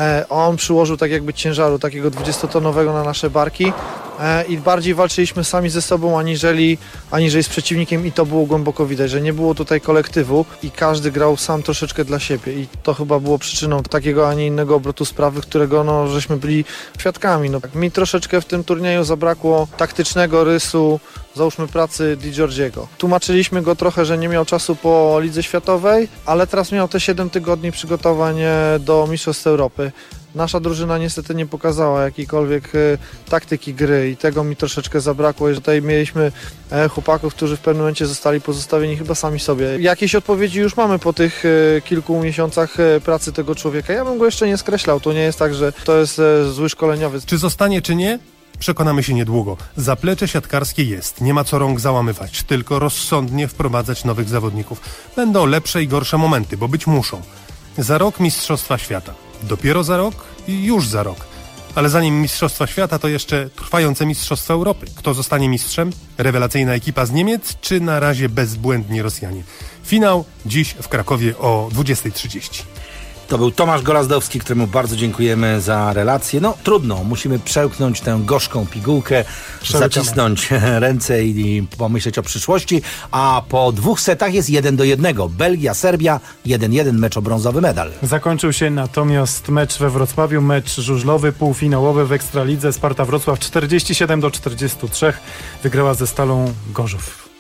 On przyłożył tak jakby ciężaru takiego 20-tonowego na nasze barki i bardziej walczyliśmy sami ze sobą aniżeli z przeciwnikiem i to było głęboko widać, że nie było tutaj kolektywu i każdy grał sam troszeczkę dla siebie i to chyba było przyczyną takiego, a nie innego obrotu sprawy, którego żeśmy byli świadkami. Mi troszeczkę w tym turnieju zabrakło taktycznego rysu, załóżmy pracy Di Giorgiego. Tłumaczyliśmy go trochę, że nie miał czasu po Lidze Światowej, ale teraz miał te 7 tygodni przygotowań do Mistrzostw Europy. Nasza drużyna niestety nie pokazała jakiejkolwiek taktyki gry i tego mi troszeczkę zabrakło i tutaj mieliśmy chłopaków, którzy w pewnym momencie zostali pozostawieni chyba sami sobie. Jakieś odpowiedzi już mamy po tych kilku miesiącach pracy tego człowieka. Ja bym go jeszcze nie skreślał, to nie jest tak, że to jest zły szkoleniowiec. Czy zostanie, czy nie? Przekonamy się niedługo. Zaplecze siatkarskie jest. Nie ma co rąk załamywać, tylko rozsądnie wprowadzać nowych zawodników. Będą lepsze i gorsze momenty, bo być muszą. Za rok Mistrzostwa Świata. Dopiero za rok i już za rok. Ale zanim Mistrzostwa Świata, to jeszcze trwające Mistrzostwa Europy. Kto zostanie mistrzem? Rewelacyjna ekipa z Niemiec, czy na razie bezbłędni Rosjanie? Finał dziś w Krakowie o 20:30. To był Tomasz Golazdowski, któremu bardzo dziękujemy za relację. Trudno, musimy przełknąć tę gorzką pigułkę, zacisnąć ręce i pomyśleć o przyszłości, a po 2 setach jest 1-1. Belgia, Serbia, 1-1, mecz o brązowy medal. Zakończył się natomiast mecz we Wrocławiu, mecz żużlowy, półfinałowy w Ekstralidze. Sparta Wrocław 47-43 wygrała ze Stalą Gorzów.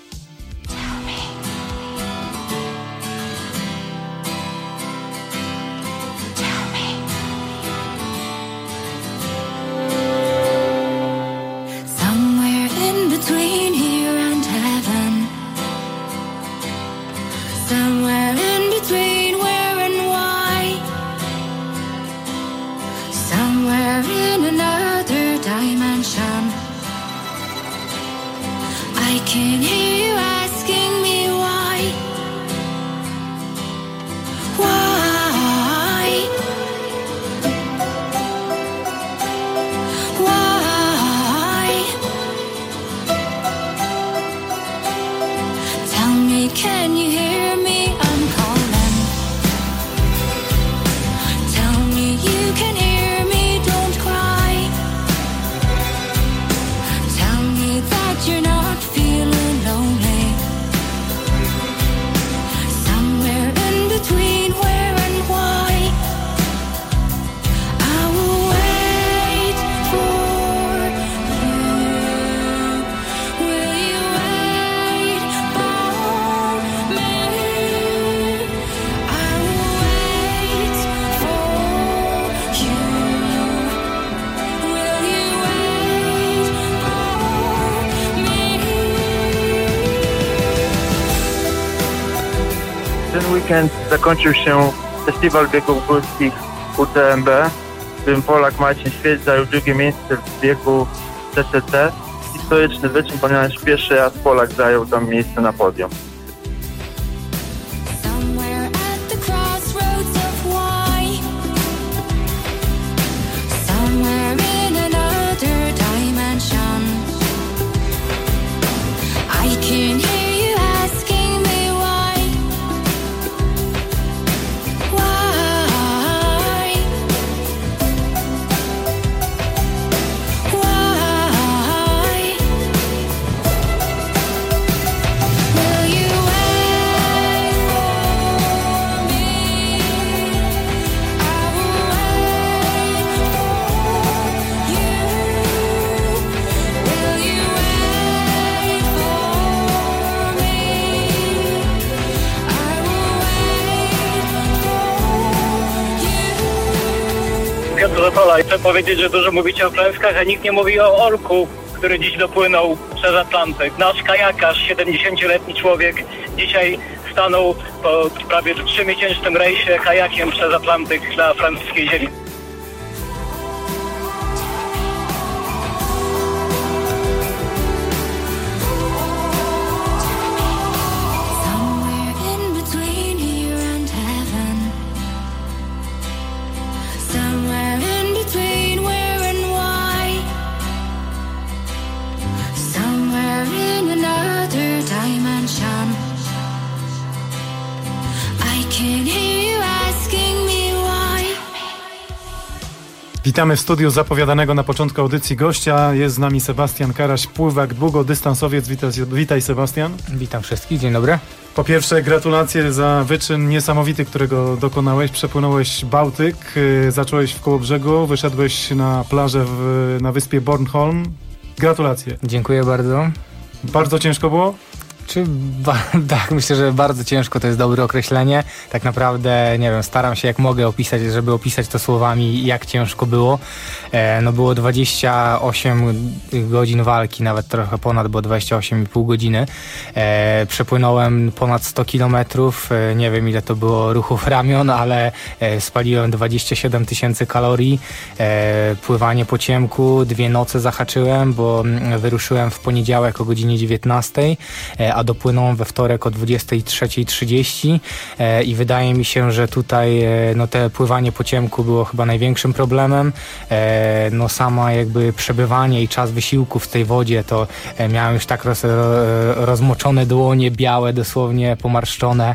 ten weekend zakończył się festiwal biegów górskich UTMB, w którym Polak Marcin Świeć zajął drugie miejsce w biegu CCC. Historyczny wyczyn, ponieważ pierwszy raz Polak zajął tam miejsce na podium. Chcę powiedzieć, że dużo mówicie o klęskach, a nikt nie mówi o orku, który dziś dopłynął przez Atlantyk. Nasz kajakarz, 70-letni człowiek, dzisiaj stanął po prawie 3-miesięcznym rejsie kajakiem przez Atlantyk na francuskiej ziemi. Witamy w studiu zapowiadanego na początku audycji gościa. Jest z nami Sebastian Karaś, pływak, długodystansowiec. Witaj Sebastian. Witam wszystkich, dzień dobry. Po pierwsze gratulacje za wyczyn niesamowity, którego dokonałeś. Przepłynąłeś Bałtyk, zacząłeś w Kołobrzegu, wyszedłeś na plażę na wyspie Bornholm. Gratulacje. Dziękuję bardzo. Bardzo ciężko było? Tak, myślę, że bardzo ciężko to jest dobre określenie. Tak naprawdę, nie wiem, staram się jak mogę opisać, żeby opisać to słowami, jak ciężko było. No było 28 godzin walki, nawet trochę ponad, bo 28,5 godziny. Przepłynąłem ponad 100 kilometrów, nie wiem ile to było ruchów ramion, ale spaliłem 27 000 kalorii. Pływanie po ciemku, 2 noce zahaczyłem, bo wyruszyłem w poniedziałek o godzinie 19, a dopłynąłem we wtorek o 23:30 i wydaje mi się, że tutaj no te pływanie po ciemku było chyba największym problemem. No sama jakby przebywanie i czas wysiłku w tej wodzie, to miałem już tak rozmoczone dłonie, białe, dosłownie pomarszczone.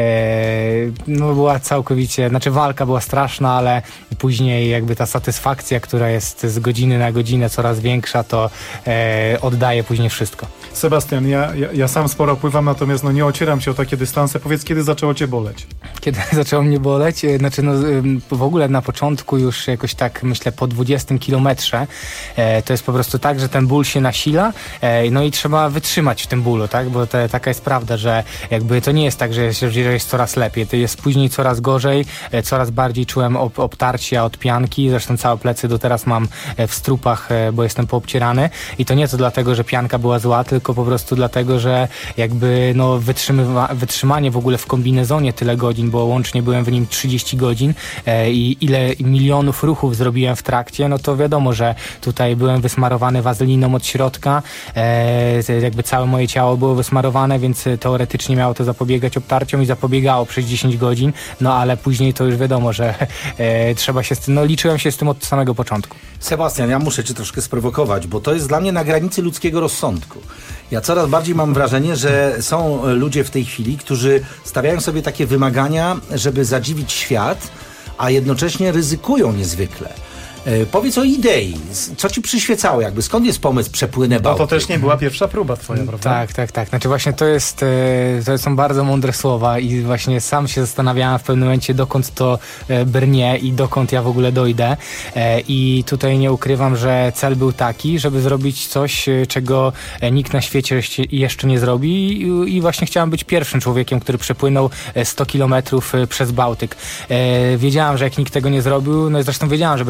No była całkowicie, znaczy walka była straszna, ale później jakby ta satysfakcja, która jest z godziny na godzinę coraz większa, to oddaje później wszystko. Sebastian, ja sam sporo pływam, natomiast no nie ocieram się o takie dystanse. Powiedz, kiedy zaczęło cię boleć? Kiedy zaczęło mnie boleć? Znaczy no w ogóle na początku już jakoś tak myślę po 20 kilometrze to jest po prostu tak, że ten ból się nasila no i trzeba wytrzymać w tym bólu, tak? Bo taka jest prawda, że jakby to nie jest tak, że jest coraz lepiej, to jest później coraz gorzej, coraz bardziej czułem obtarcia od pianki, zresztą całe plecy do teraz mam w strupach, bo jestem poobcierany i to nie to dlatego, że pianka była zła, tylko po prostu dlatego, że jakby no wytrzymanie w ogóle w kombinezonie tyle godzin, bo łącznie byłem w nim 30 godzin i ile milionów ruchów zrobiłem w trakcie, no to wiadomo, że tutaj byłem wysmarowany wazeliną od środka, jakby całe moje ciało było wysmarowane, więc teoretycznie miało to zapobiegać obtarciom i zapobiegało przez 10 godzin, no ale później to już wiadomo, że trzeba się z tym, no liczyłem się z tym od samego początku. Sebastian, ja muszę cię troszkę sprowokować, bo to jest dla mnie na granicy ludzkiego rozsądku. Ja coraz bardziej mam wrażenie, że są ludzie w tej chwili, którzy stawiają sobie takie wymagania, żeby zadziwić świat, a jednocześnie ryzykują niezwykle. Powiedz o idei. Co ci przyświecało? Jakby skąd jest pomysł przepłynę Bałtyk? No to też nie była pierwsza próba twoja, prawda? Tak. Znaczy właśnie to są bardzo mądre słowa i właśnie sam się zastanawiałem w pewnym momencie, dokąd to brnie i dokąd ja w ogóle dojdę. I tutaj nie ukrywam, że cel był taki, żeby zrobić coś, czego nikt na świecie jeszcze nie zrobi i właśnie chciałem być pierwszym człowiekiem, który przepłynął 100 kilometrów przez Bałtyk. Wiedziałem, że jak nikt tego nie zrobił, no zresztą wiedziałem, że będzie ciężko,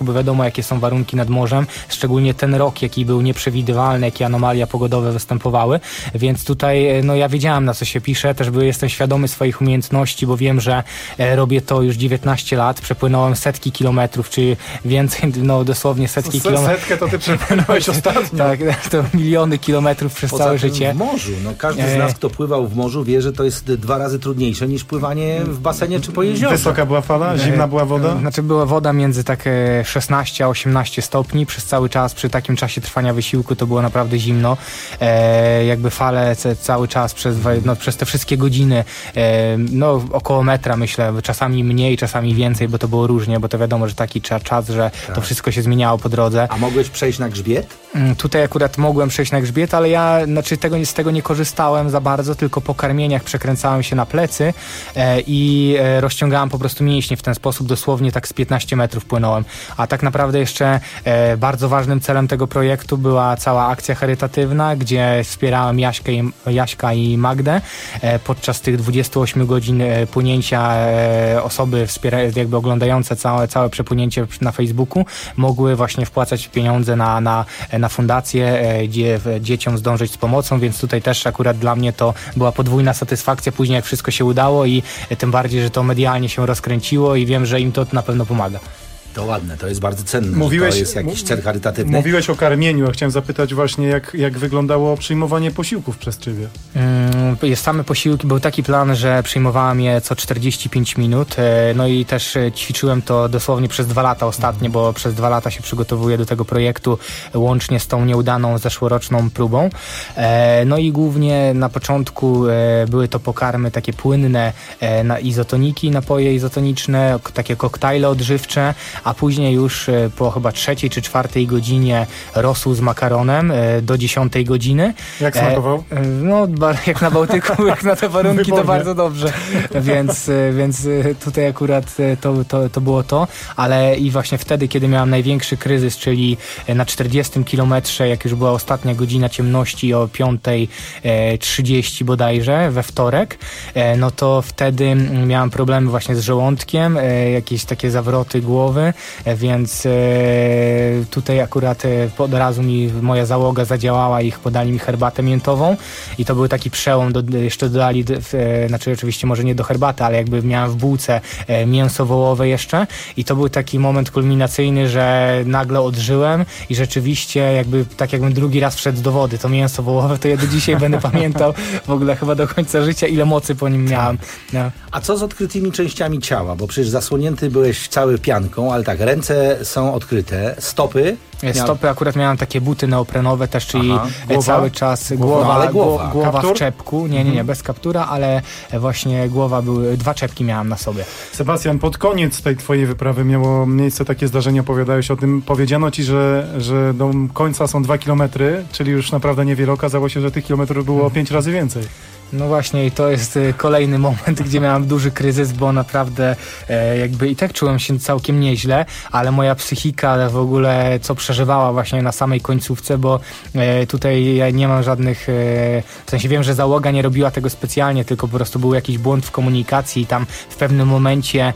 ciężko, bo wiadomo jakie są warunki nad morzem, szczególnie ten rok, jaki był nieprzewidywalny, jakie anomalia pogodowe występowały, więc tutaj no ja wiedziałem, na co się pisze, też jestem świadomy swoich umiejętności, bo wiem, że robię to już 19 lat, przepłynąłem setki kilometrów, czy więcej, no dosłownie setki kilometrów. Setkę to ty przepłynąłeś ostatnio. Tak, to miliony kilometrów przez całe życie. W morzu, no każdy z nas, kto pływał w morzu, wie, że to jest 2 razy trudniejsze niż pływanie w basenie czy po jeziorze. Wysoka była fala? Zimna była woda? Znaczy była woda między tak 16 a 18 stopni przez cały czas, przy takim czasie trwania wysiłku to było naprawdę zimno. Jakby fale cały czas przez te wszystkie godziny, no około metra myślę, czasami mniej, czasami więcej, bo to było różnie, bo to wiadomo, że taki czas, że to wszystko się zmieniało po drodze. A mogłeś przejść na grzbiet? Tutaj akurat mogłem przejść na grzbiet, ale ja z tego nie korzystałem za bardzo, tylko po karmieniach przekręcałem się na plecy i rozciągałem po prostu mięśnie w ten sposób, dosłownie tak z 15 metrów płynąłem. A tak naprawdę jeszcze bardzo ważnym celem tego projektu była cała akcja charytatywna, gdzie wspierałem Jaśka i Magdę. Podczas tych 28 godzin płynięcia osoby jakby oglądające całe przepłynięcie na Facebooku mogły właśnie wpłacać pieniądze na fundację, dzieciom zdążyć z pomocą, więc tutaj też akurat dla mnie to była podwójna satysfakcja później, jak wszystko się udało i tym bardziej, że to medialnie się rozkręciło i wiem, że im to na pewno pomaga. To ładne, to jest bardzo cenne, że to jest jakiś cel charytatywny. Mówiłeś o karmieniu, a chciałem zapytać właśnie, jak wyglądało przyjmowanie posiłków przez ciebie? Same posiłki, był taki plan, że przyjmowałem je co 45 minut, no i też ćwiczyłem to dosłownie przez 2 lata ostatnie, bo przez 2 lata się przygotowuję do tego projektu, łącznie z tą nieudaną zeszłoroczną próbą. No i głównie na początku były to pokarmy takie płynne, izotoniki, napoje izotoniczne, takie koktajle odżywcze, a później już po chyba 3. czy 4. godzinie rosół z makaronem do 10. godziny. Jak smakował? No, jak na Bałtyku, jak na te warunki, to bardzo dobrze. Więc tutaj akurat to było to, ale i właśnie wtedy, kiedy miałem największy kryzys, czyli na 40 kilometrze, jak już była ostatnia godzina ciemności o 5:30 bodajże, we wtorek, no to wtedy miałem problemy właśnie z żołądkiem, jakieś takie zawroty głowy, więc tutaj akurat od razu mi moja załoga zadziałała i podali mi herbatę miętową i to był taki przełom, jeszcze dodali, znaczy oczywiście może nie do herbaty, ale jakby miałem w bułce mięso wołowe jeszcze i to był taki moment kulminacyjny, że nagle odżyłem i rzeczywiście jakbym drugi raz wszedł do wody, to mięso wołowe to ja do dzisiaj będę pamiętał w ogóle chyba do końca życia, ile mocy po nim miałem. No. A co z odkrytymi częściami ciała? Bo przecież zasłonięty byłeś cały pianką, ale tak, ręce są odkryte, stopy... Stopy akurat miałem takie buty neoprenowe też, czyli cały czas głowa w czepku. Nie, bez kaptura, ale właśnie były 2 czepki miałem na sobie. Sebastian, pod koniec tej twojej wyprawy miało miejsce takie zdarzenie, opowiadałeś o tym. Powiedziano ci, że do końca są 2 kilometry, czyli już naprawdę niewiele. Okazało się, że tych kilometrów było 5 razy więcej. No właśnie i to jest kolejny moment, gdzie miałem duży kryzys, bo naprawdę jakby i tak czułem się całkiem nieźle, ale moja psychika w ogóle co przeżywała właśnie na samej końcówce, bo tutaj ja nie mam żadnych, w sensie wiem, że załoga nie robiła tego specjalnie, tylko po prostu był jakiś błąd w komunikacji i tam w pewnym momencie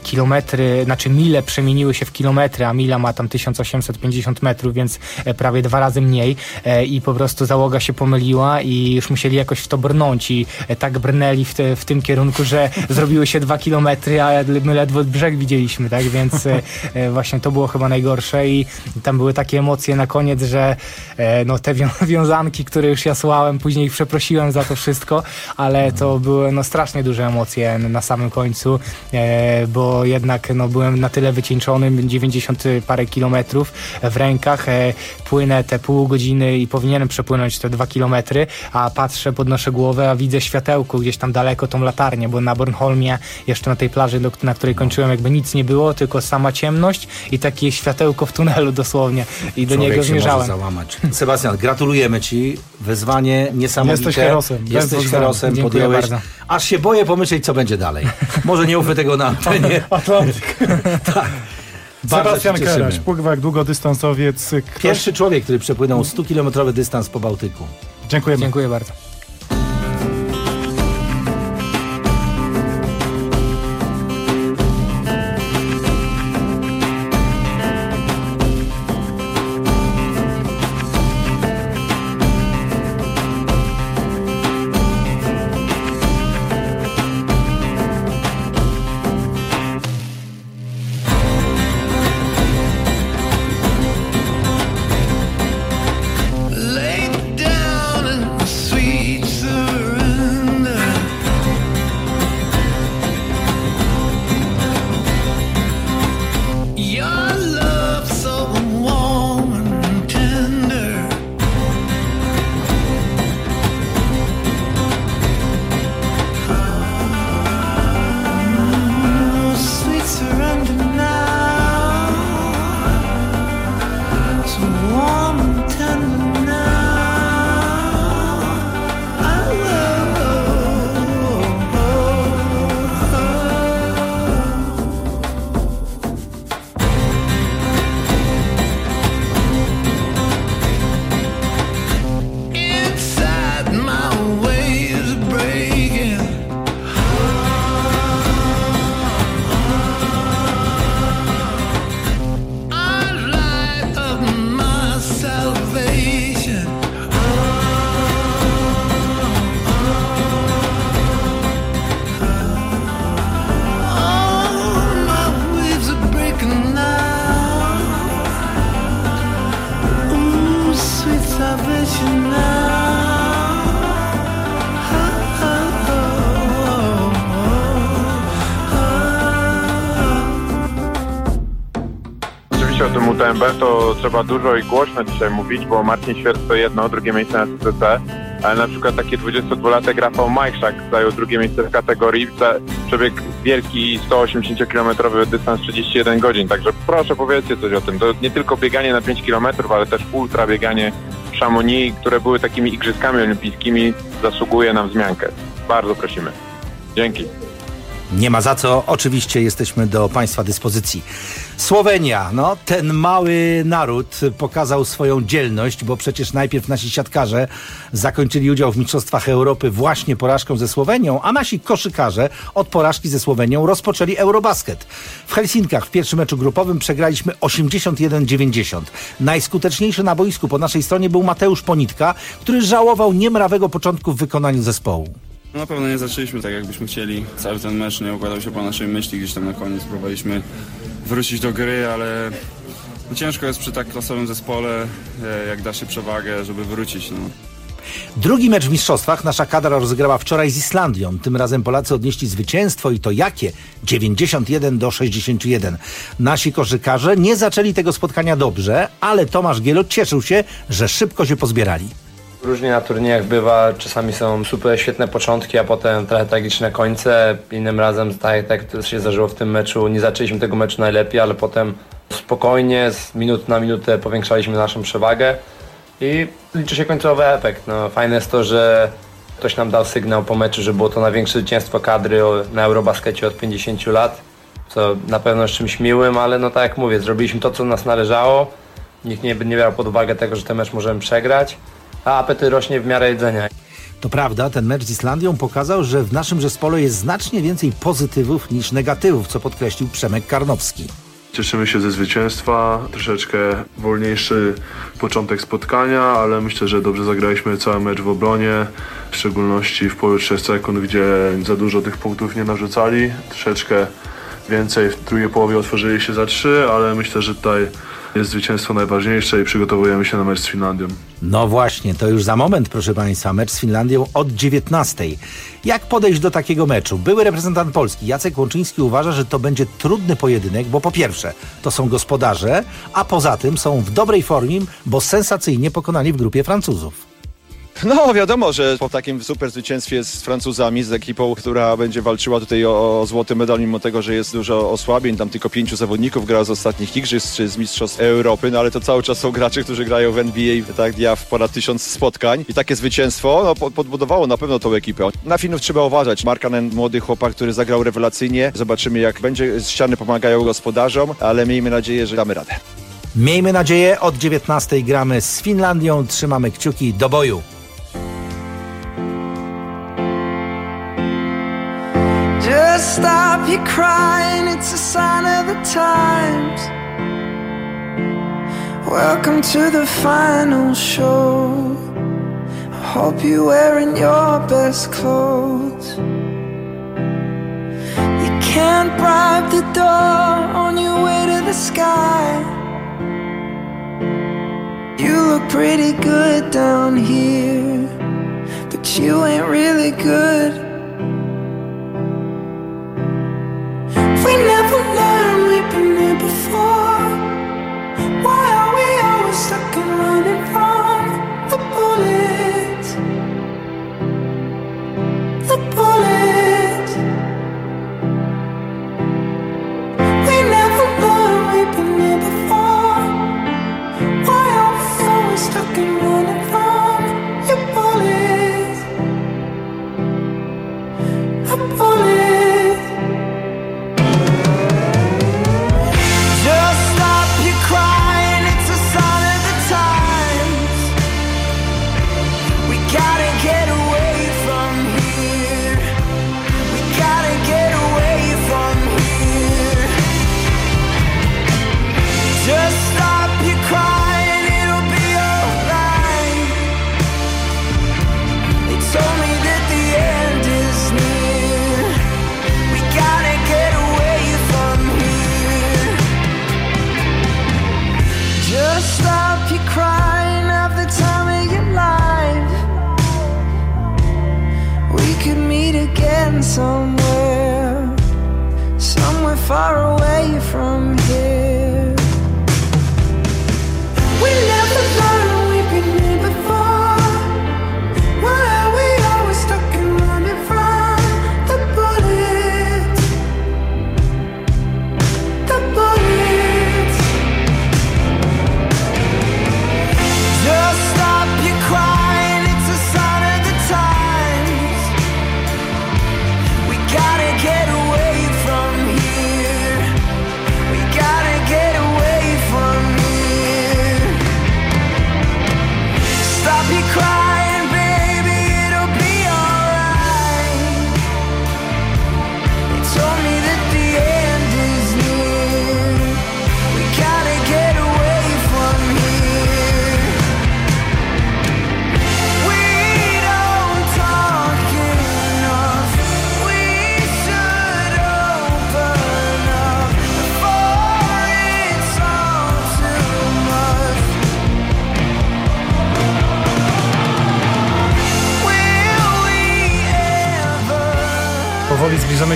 mile przemieniły się w kilometry, a mila ma tam 1850 metrów, więc prawie 2 razy mniej i po prostu załoga się pomyliła i już musieli jakoś w to brnąć i tak brnęli w tym kierunku, że zrobiły się 2 kilometry, a my ledwo brzeg widzieliśmy, tak, więc właśnie to było chyba najgorsze i tam były takie emocje na koniec, że no te wiązanki, które już ja słałem, później przeprosiłem za to wszystko, ale to były strasznie duże emocje na samym końcu, bo jednak byłem na tyle wycieńczony, 90 parę kilometrów w rękach, płynę te pół godziny i powinienem przepłynąć te 2 kilometry, a patrzę, podnoszę głowę, a widzę światełko gdzieś tam daleko, tą latarnię, bo na Bornholmie, jeszcze na tej plaży, na której kończyłem, jakby nic nie było, tylko sama ciemność i takie światełko w tunelu dosłownie i do niego zmierzałem. Może załamać. Sebastian, gratulujemy ci. Wyzwanie niesamowite. Jesteś herosem. Podjąłeś. Bardzo. Aż się boję pomyśleć, co będzie dalej. Może nie ufę tego na antenie. Atlantyk. Tak. Sebastian Karaś, pływak, długodystansowiec. Pierwszy człowiek, który przepłynął 100-kilometrowy dystans po Bałtyku. Dziękujemy. Dziękuję bardzo. tym UTMB, to trzeba dużo i głośno dzisiaj mówić, bo Marcin Świerc to jedno, drugie miejsce na CCC, ale na przykład taki 22-latek Rafał Majchrzak zajął drugie miejsce w kategorii, przebiegł wielki 180-kilometrowy dystans 31 godzin, także proszę powiedzcie coś o tym. To nie tylko bieganie na 5 kilometrów, ale też ultra bieganie w Chamonix, które były takimi igrzyskami olimpijskimi, zasługuje na wzmiankę. Bardzo prosimy. Dzięki. Nie ma za co, oczywiście jesteśmy do Państwa dyspozycji. Słowenia, no ten mały naród pokazał swoją dzielność, bo przecież najpierw nasi siatkarze zakończyli udział w Mistrzostwach Europy właśnie porażką ze Słowenią, a nasi koszykarze od porażki ze Słowenią rozpoczęli Eurobasket. W Helsinkach w pierwszym meczu grupowym przegraliśmy 81-90. Najskuteczniejszy na boisku po naszej stronie był Mateusz Ponitka, który żałował niemrawego początku w wykonaniu zespołu. Na pewno nie zaczęliśmy tak, jakbyśmy chcieli. Cały ten mecz nie układał się po naszej myśli. Gdzieś tam na koniec próbowaliśmy wrócić do gry, ale ciężko jest przy tak klasowym zespole, jak da się przewagę, żeby wrócić. Drugi mecz w mistrzostwach nasza kadra rozegrała wczoraj z Islandią. Tym razem Polacy odnieśli zwycięstwo i to jakie? 91-61. Nasi koszykarze nie zaczęli tego spotkania dobrze, ale Tomasz Gielot cieszył się, że szybko się pozbierali. Różnie na turniejach bywa, czasami są super świetne początki, a potem trochę tragiczne końce. Innym razem, tak to się zdarzyło w tym meczu, nie zaczęliśmy tego meczu najlepiej, ale potem spokojnie, z minuty na minutę powiększaliśmy naszą przewagę i liczy się końcowy efekt. Fajne jest to, że ktoś nam dał sygnał po meczu, że było to największe zwycięstwo kadry na Eurobaskecie od 50 lat, co na pewno jest czymś miłym, ale tak jak mówię, zrobiliśmy to, co nas należało. Nikt nie brał pod uwagę tego, że ten mecz możemy przegrać, a apetyt rośnie w miarę jedzenia. To prawda, ten mecz z Islandią pokazał, że w naszym zespole jest znacznie więcej pozytywów niż negatywów, co podkreślił Przemek Karnowski. Cieszymy się ze zwycięstwa, troszeczkę wolniejszy początek spotkania, ale myślę, że dobrze zagraliśmy cały mecz w obronie, w szczególności w polu 3 sekund, gdzie za dużo tych punktów nie narzucali. Troszeczkę więcej w drugiej połowie otworzyli się za 3, ale myślę, że tutaj jest zwycięstwo najważniejsze i przygotowujemy się na mecz z Finlandią. No właśnie, to już za moment, proszę Państwa, mecz z Finlandią od 19. Jak podejść do takiego meczu? Były reprezentant Polski Jacek Łączyński uważa, że to będzie trudny pojedynek, bo po pierwsze to są gospodarze, a poza tym są w dobrej formie, bo sensacyjnie pokonani w grupie Francuzów. No wiadomo, że po takim super zwycięstwie z Francuzami, z ekipą, która będzie walczyła tutaj o złoty medal, mimo tego, że jest dużo osłabień, tam tylko 5 zawodników gra z ostatnich igrzysk czy z Mistrzostw Europy, no ale to cały czas są gracze, którzy grają w NBA tak ja w ponad 1000 spotkań i takie zwycięstwo podbudowało na pewno tą ekipę. Na Finów trzeba uważać. Markkanen, młody chłopak, który zagrał rewelacyjnie. Zobaczymy jak będzie. Ściany pomagają gospodarzom, ale miejmy nadzieję, że damy radę. Miejmy nadzieję, od 19 gramy z Finlandią, trzymamy kciuki, do boju. Just stop your crying, it's a sign of the times. Welcome to the final show. I hope you're wearing your best clothes. You can't bribe the door on your way to the sky. You look pretty good down here, but you ain't really good. We never learned, we've been here before. Why are we always stuck and running from the bullets? The bullets. We never learned, we've been here before. Why are we always stuck and running from your bullets?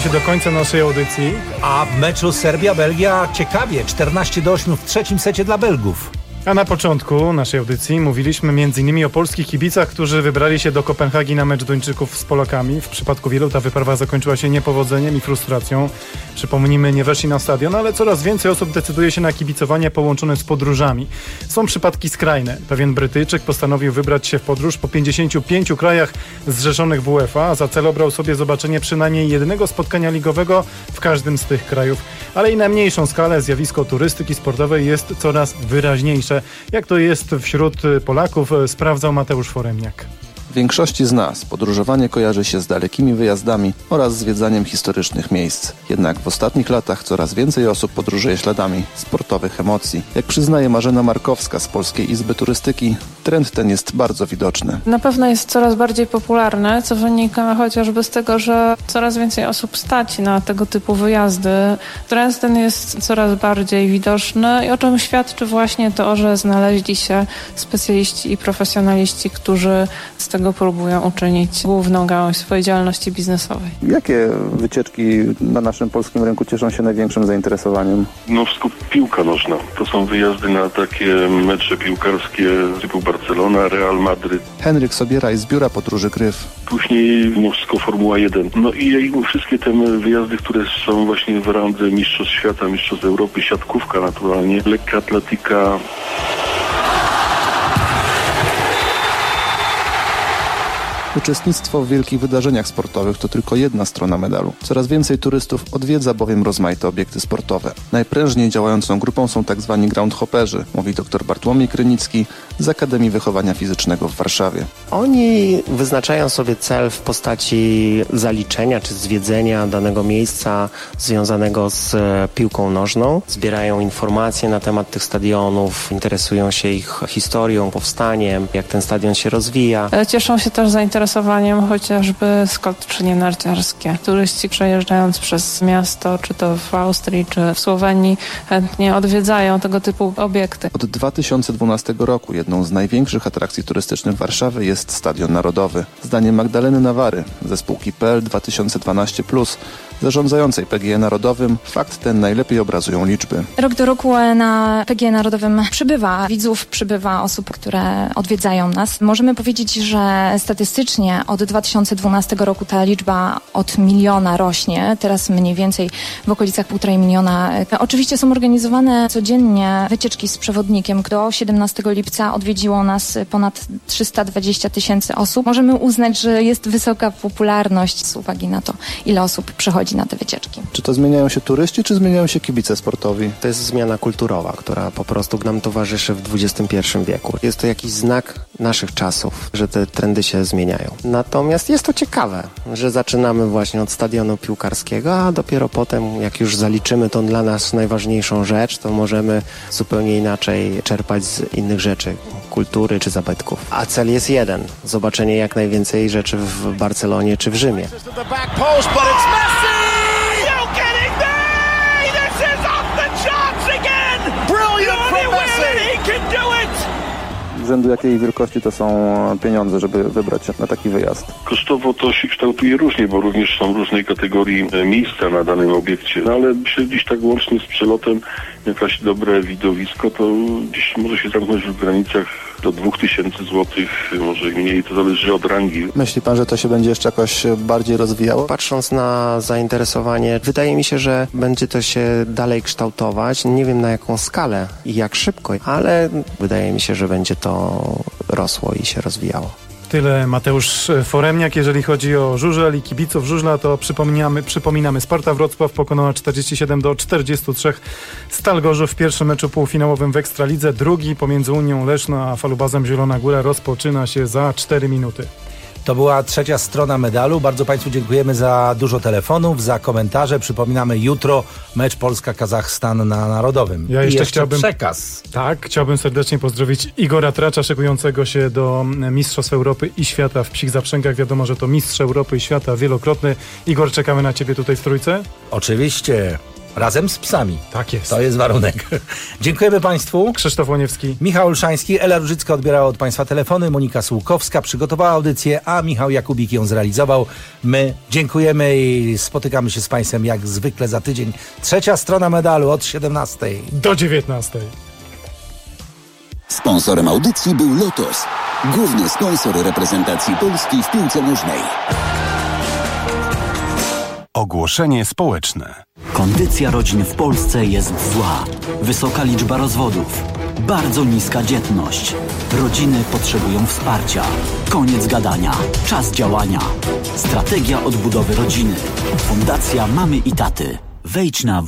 się do końca naszej audycji. A w meczu Serbia-Belgia ciekawie, 14-8 w trzecim secie dla Belgów. A na początku naszej audycji mówiliśmy m.in. o polskich kibicach, którzy wybrali się do Kopenhagi na mecz Duńczyków z Polakami. W przypadku wielu ta wyprawa zakończyła się niepowodzeniem i frustracją. Przypomnijmy, nie weszli na stadion, ale coraz więcej osób decyduje się na kibicowanie połączone z podróżami. Są przypadki skrajne. Pewien Brytyjczyk postanowił wybrać się w podróż po 55 krajach zrzeszonych w UEFA, a za cel obrał sobie zobaczenie przynajmniej jednego spotkania ligowego w każdym z tych krajów. Ale i na mniejszą skalę zjawisko turystyki sportowej jest coraz wyraźniejsze. Jak to jest wśród Polaków, sprawdzał Mateusz Foremniak. Większości z nas podróżowanie kojarzy się z dalekimi wyjazdami oraz zwiedzaniem historycznych miejsc. Jednak w ostatnich latach coraz więcej osób podróżuje śladami sportowych emocji. Jak przyznaje Marzena Markowska z Polskiej Izby Turystyki, trend ten jest bardzo widoczny. Na pewno jest coraz bardziej popularny, co wynika chociażby z tego, że coraz więcej osób stać na tego typu wyjazdy. Trend ten jest coraz bardziej widoczny i o czym świadczy właśnie to, że znaleźli się specjaliści i profesjonaliści, którzy z tego próbują uczynić główną gałąź swojej działalności biznesowej. Jakie wycieczki na naszym polskim rynku cieszą się największym zainteresowaniem? No piłka nożna. To są wyjazdy na takie mecze piłkarskie typu Barcelona, Real Madryt. Henryk Sobieraj z biura podróży Gryf. Później Moskwa Formuła 1. No i wszystkie te wyjazdy, które są właśnie w randze mistrzostw świata, mistrzostw Europy, siatkówka naturalnie, lekka atletyka. Uczestnictwo w wielkich wydarzeniach sportowych to tylko jedna strona medalu. Coraz więcej turystów odwiedza bowiem rozmaite obiekty sportowe. Najprężniej działającą grupą są tzw. groundhopperzy, mówi dr Bartłomiej Krynicki z Akademii Wychowania Fizycznego w Warszawie. Oni wyznaczają sobie cel w postaci zaliczenia czy zwiedzenia danego miejsca związanego z piłką nożną. Zbierają informacje na temat tych stadionów, interesują się ich historią, powstaniem, jak ten stadion się rozwija. Cieszą się też zainteresowaniem chociażby skoczenie narciarskie. Turyści przejeżdżając przez miasto, czy to w Austrii, czy w Słowenii, chętnie odwiedzają tego typu obiekty. Od 2012 roku jedną z największych atrakcji turystycznych Warszawy jest Stadion Narodowy. Zdaniem Magdaleny Nawary ze spółki PL 2012+, zarządzającej PGE Narodowym, fakt ten najlepiej obrazują liczby. Rok do roku na PGE Narodowym przybywa widzów, przybywa osób, które odwiedzają nas. Możemy powiedzieć, że statystycznie od 2012 roku ta liczba od 1 miliona rośnie. Teraz mniej więcej w okolicach 1,5 miliona. Oczywiście są organizowane codziennie wycieczki z przewodnikiem. Do 17 lipca odwiedziło nas ponad 320 000 osób. Możemy uznać, że jest wysoka popularność z uwagi na to, ile osób przychodzi na te wycieczki. Czy to zmieniają się turyści, czy zmieniają się kibice sportowi? To jest zmiana kulturowa, która po prostu nam towarzyszy w XXI wieku. Jest to jakiś znak naszych czasów, że te trendy się zmieniają. Natomiast jest to ciekawe, że zaczynamy właśnie od stadionu piłkarskiego, a dopiero potem, jak już zaliczymy tą dla nas najważniejszą rzecz, to możemy zupełnie inaczej czerpać z innych rzeczy, kultury czy zabytków. A cel jest jeden, zobaczenie jak najwięcej rzeczy w Barcelonie czy w Rzymie. Rzędu jakiej wielkości to są pieniądze, żeby wybrać się na taki wyjazd? Kosztowo to się kształtuje różnie, bo również są różnej kategorii miejsca na danym obiekcie. No ale gdzieś tak łącznie z przelotem, jakieś dobre widowisko, to gdzieś może się zamknąć w granicach do 2000 zł, może i mniej, to zależy od rangi. Myśli pan, że to się będzie jeszcze jakoś bardziej rozwijało? Patrząc na zainteresowanie, wydaje mi się, że będzie to się dalej kształtować. Nie wiem na jaką skalę i jak szybko, ale wydaje mi się, że będzie to rosło i się rozwijało. Tyle Mateusz Foremniak. Jeżeli chodzi o żużel i kibiców żużla, to przypominamy Sparta Wrocław pokonała 47-43 Stal Gorzów w pierwszym meczu półfinałowym w Ekstralidze. Drugi pomiędzy Unią Leszno a Falubazem Zielona Góra rozpoczyna się za 4 minuty. To była trzecia strona medalu. Bardzo Państwu dziękujemy za dużo telefonów, za komentarze. Przypominamy jutro mecz Polska-Kazachstan na Narodowym. Ja jeszcze chciałbym przekaz. Tak, chciałbym serdecznie pozdrowić Igora Tracza, szykującego się do Mistrzostw Europy i Świata w psich zaprzęgach. Wiadomo, że to mistrz Europy i Świata wielokrotny. Igor, czekamy na Ciebie tutaj w Trójce. Oczywiście. Razem z psami. Tak jest. To jest warunek. Dziękujemy Państwu. Krzysztof Łoniewski. Michał Olszański, Ela Różycka odbierała od Państwa telefony, Monika Sułkowska przygotowała audycję, a Michał Jakubik ją zrealizował. My dziękujemy i spotykamy się z Państwem jak zwykle za tydzień. Trzecia strona medalu od 17 do 19. Sponsorem audycji był Lotos, główny sponsor reprezentacji Polski w piłce nożnej. Ogłoszenie społeczne. Kondycja rodzin w Polsce jest zła. Wysoka liczba rozwodów. Bardzo niska dzietność. Rodziny potrzebują wsparcia. Koniec gadania. Czas działania. Strategia odbudowy rodziny. Fundacja Mamy i Taty. Wejdź na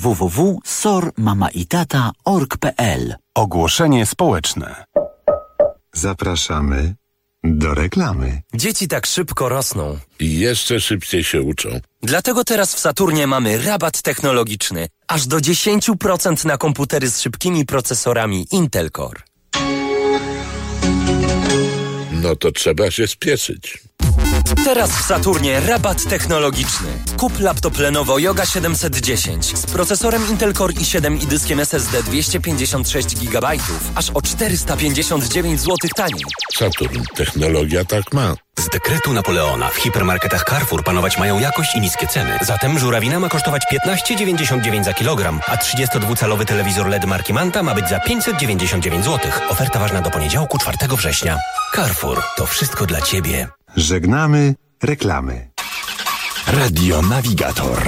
www.sormamaitata.org.pl. Ogłoszenie społeczne. Zapraszamy do reklamy. Dzieci tak szybko rosną. I jeszcze szybciej się uczą. Dlatego teraz w Saturnie mamy rabat technologiczny. Aż do 10% na komputery z szybkimi procesorami Intel Core. No to trzeba się spieszyć. Teraz w Saturnie rabat technologiczny. Kup laptop Lenovo Yoga 710 z procesorem Intel Core i7 i dyskiem SSD 256 GB, aż o 459 zł taniej. Saturn. Technologia tak ma. Z dekretu Napoleona w hipermarketach Carrefour panować mają jakość i niskie ceny. Zatem żurawina ma kosztować 15,99 za kilogram, a 32-calowy telewizor LED marki Manta ma być za 599 zł. Oferta ważna do poniedziałku 4 września. Carrefour. To wszystko dla Ciebie. Żegnamy reklamy. Radio Navigator.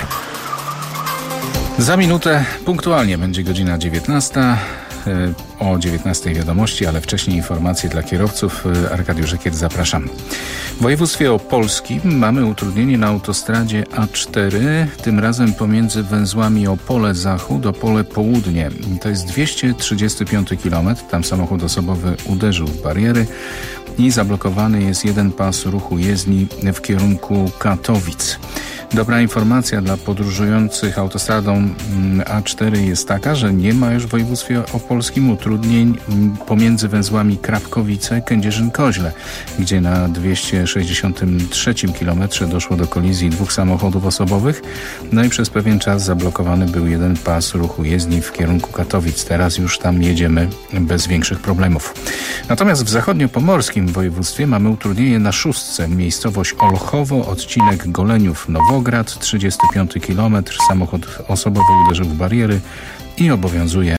Za minutę punktualnie będzie godzina 19. O 19 wiadomości, ale wcześniej informacje dla kierowców. Arkadiusz Żekier, zapraszam. W województwie opolskim mamy utrudnienie na autostradzie A4, tym razem pomiędzy węzłami Opole Zachód, Opole Południe. To jest 235 km, tam samochód osobowy uderzył w bariery i zablokowany jest jeden pas ruchu jezdni w kierunku Katowic. Dobra informacja dla podróżujących autostradą A4 jest taka, że nie ma już w województwie opolskim utrudnień pomiędzy węzłami Krapkowice-Kędzierzyn-Koźle, gdzie na 263 km doszło do kolizji dwóch samochodów osobowych, no i przez pewien czas zablokowany był jeden pas ruchu jezdni w kierunku Katowic. Teraz już tam jedziemy bez większych problemów. Natomiast w zachodniopomorskim województwie mamy utrudnienie na szóstce, miejscowość Olchowo, odcinek Goleniów-Nowograd, 35 km, samochód osobowy uderzył w bariery i obowiązuje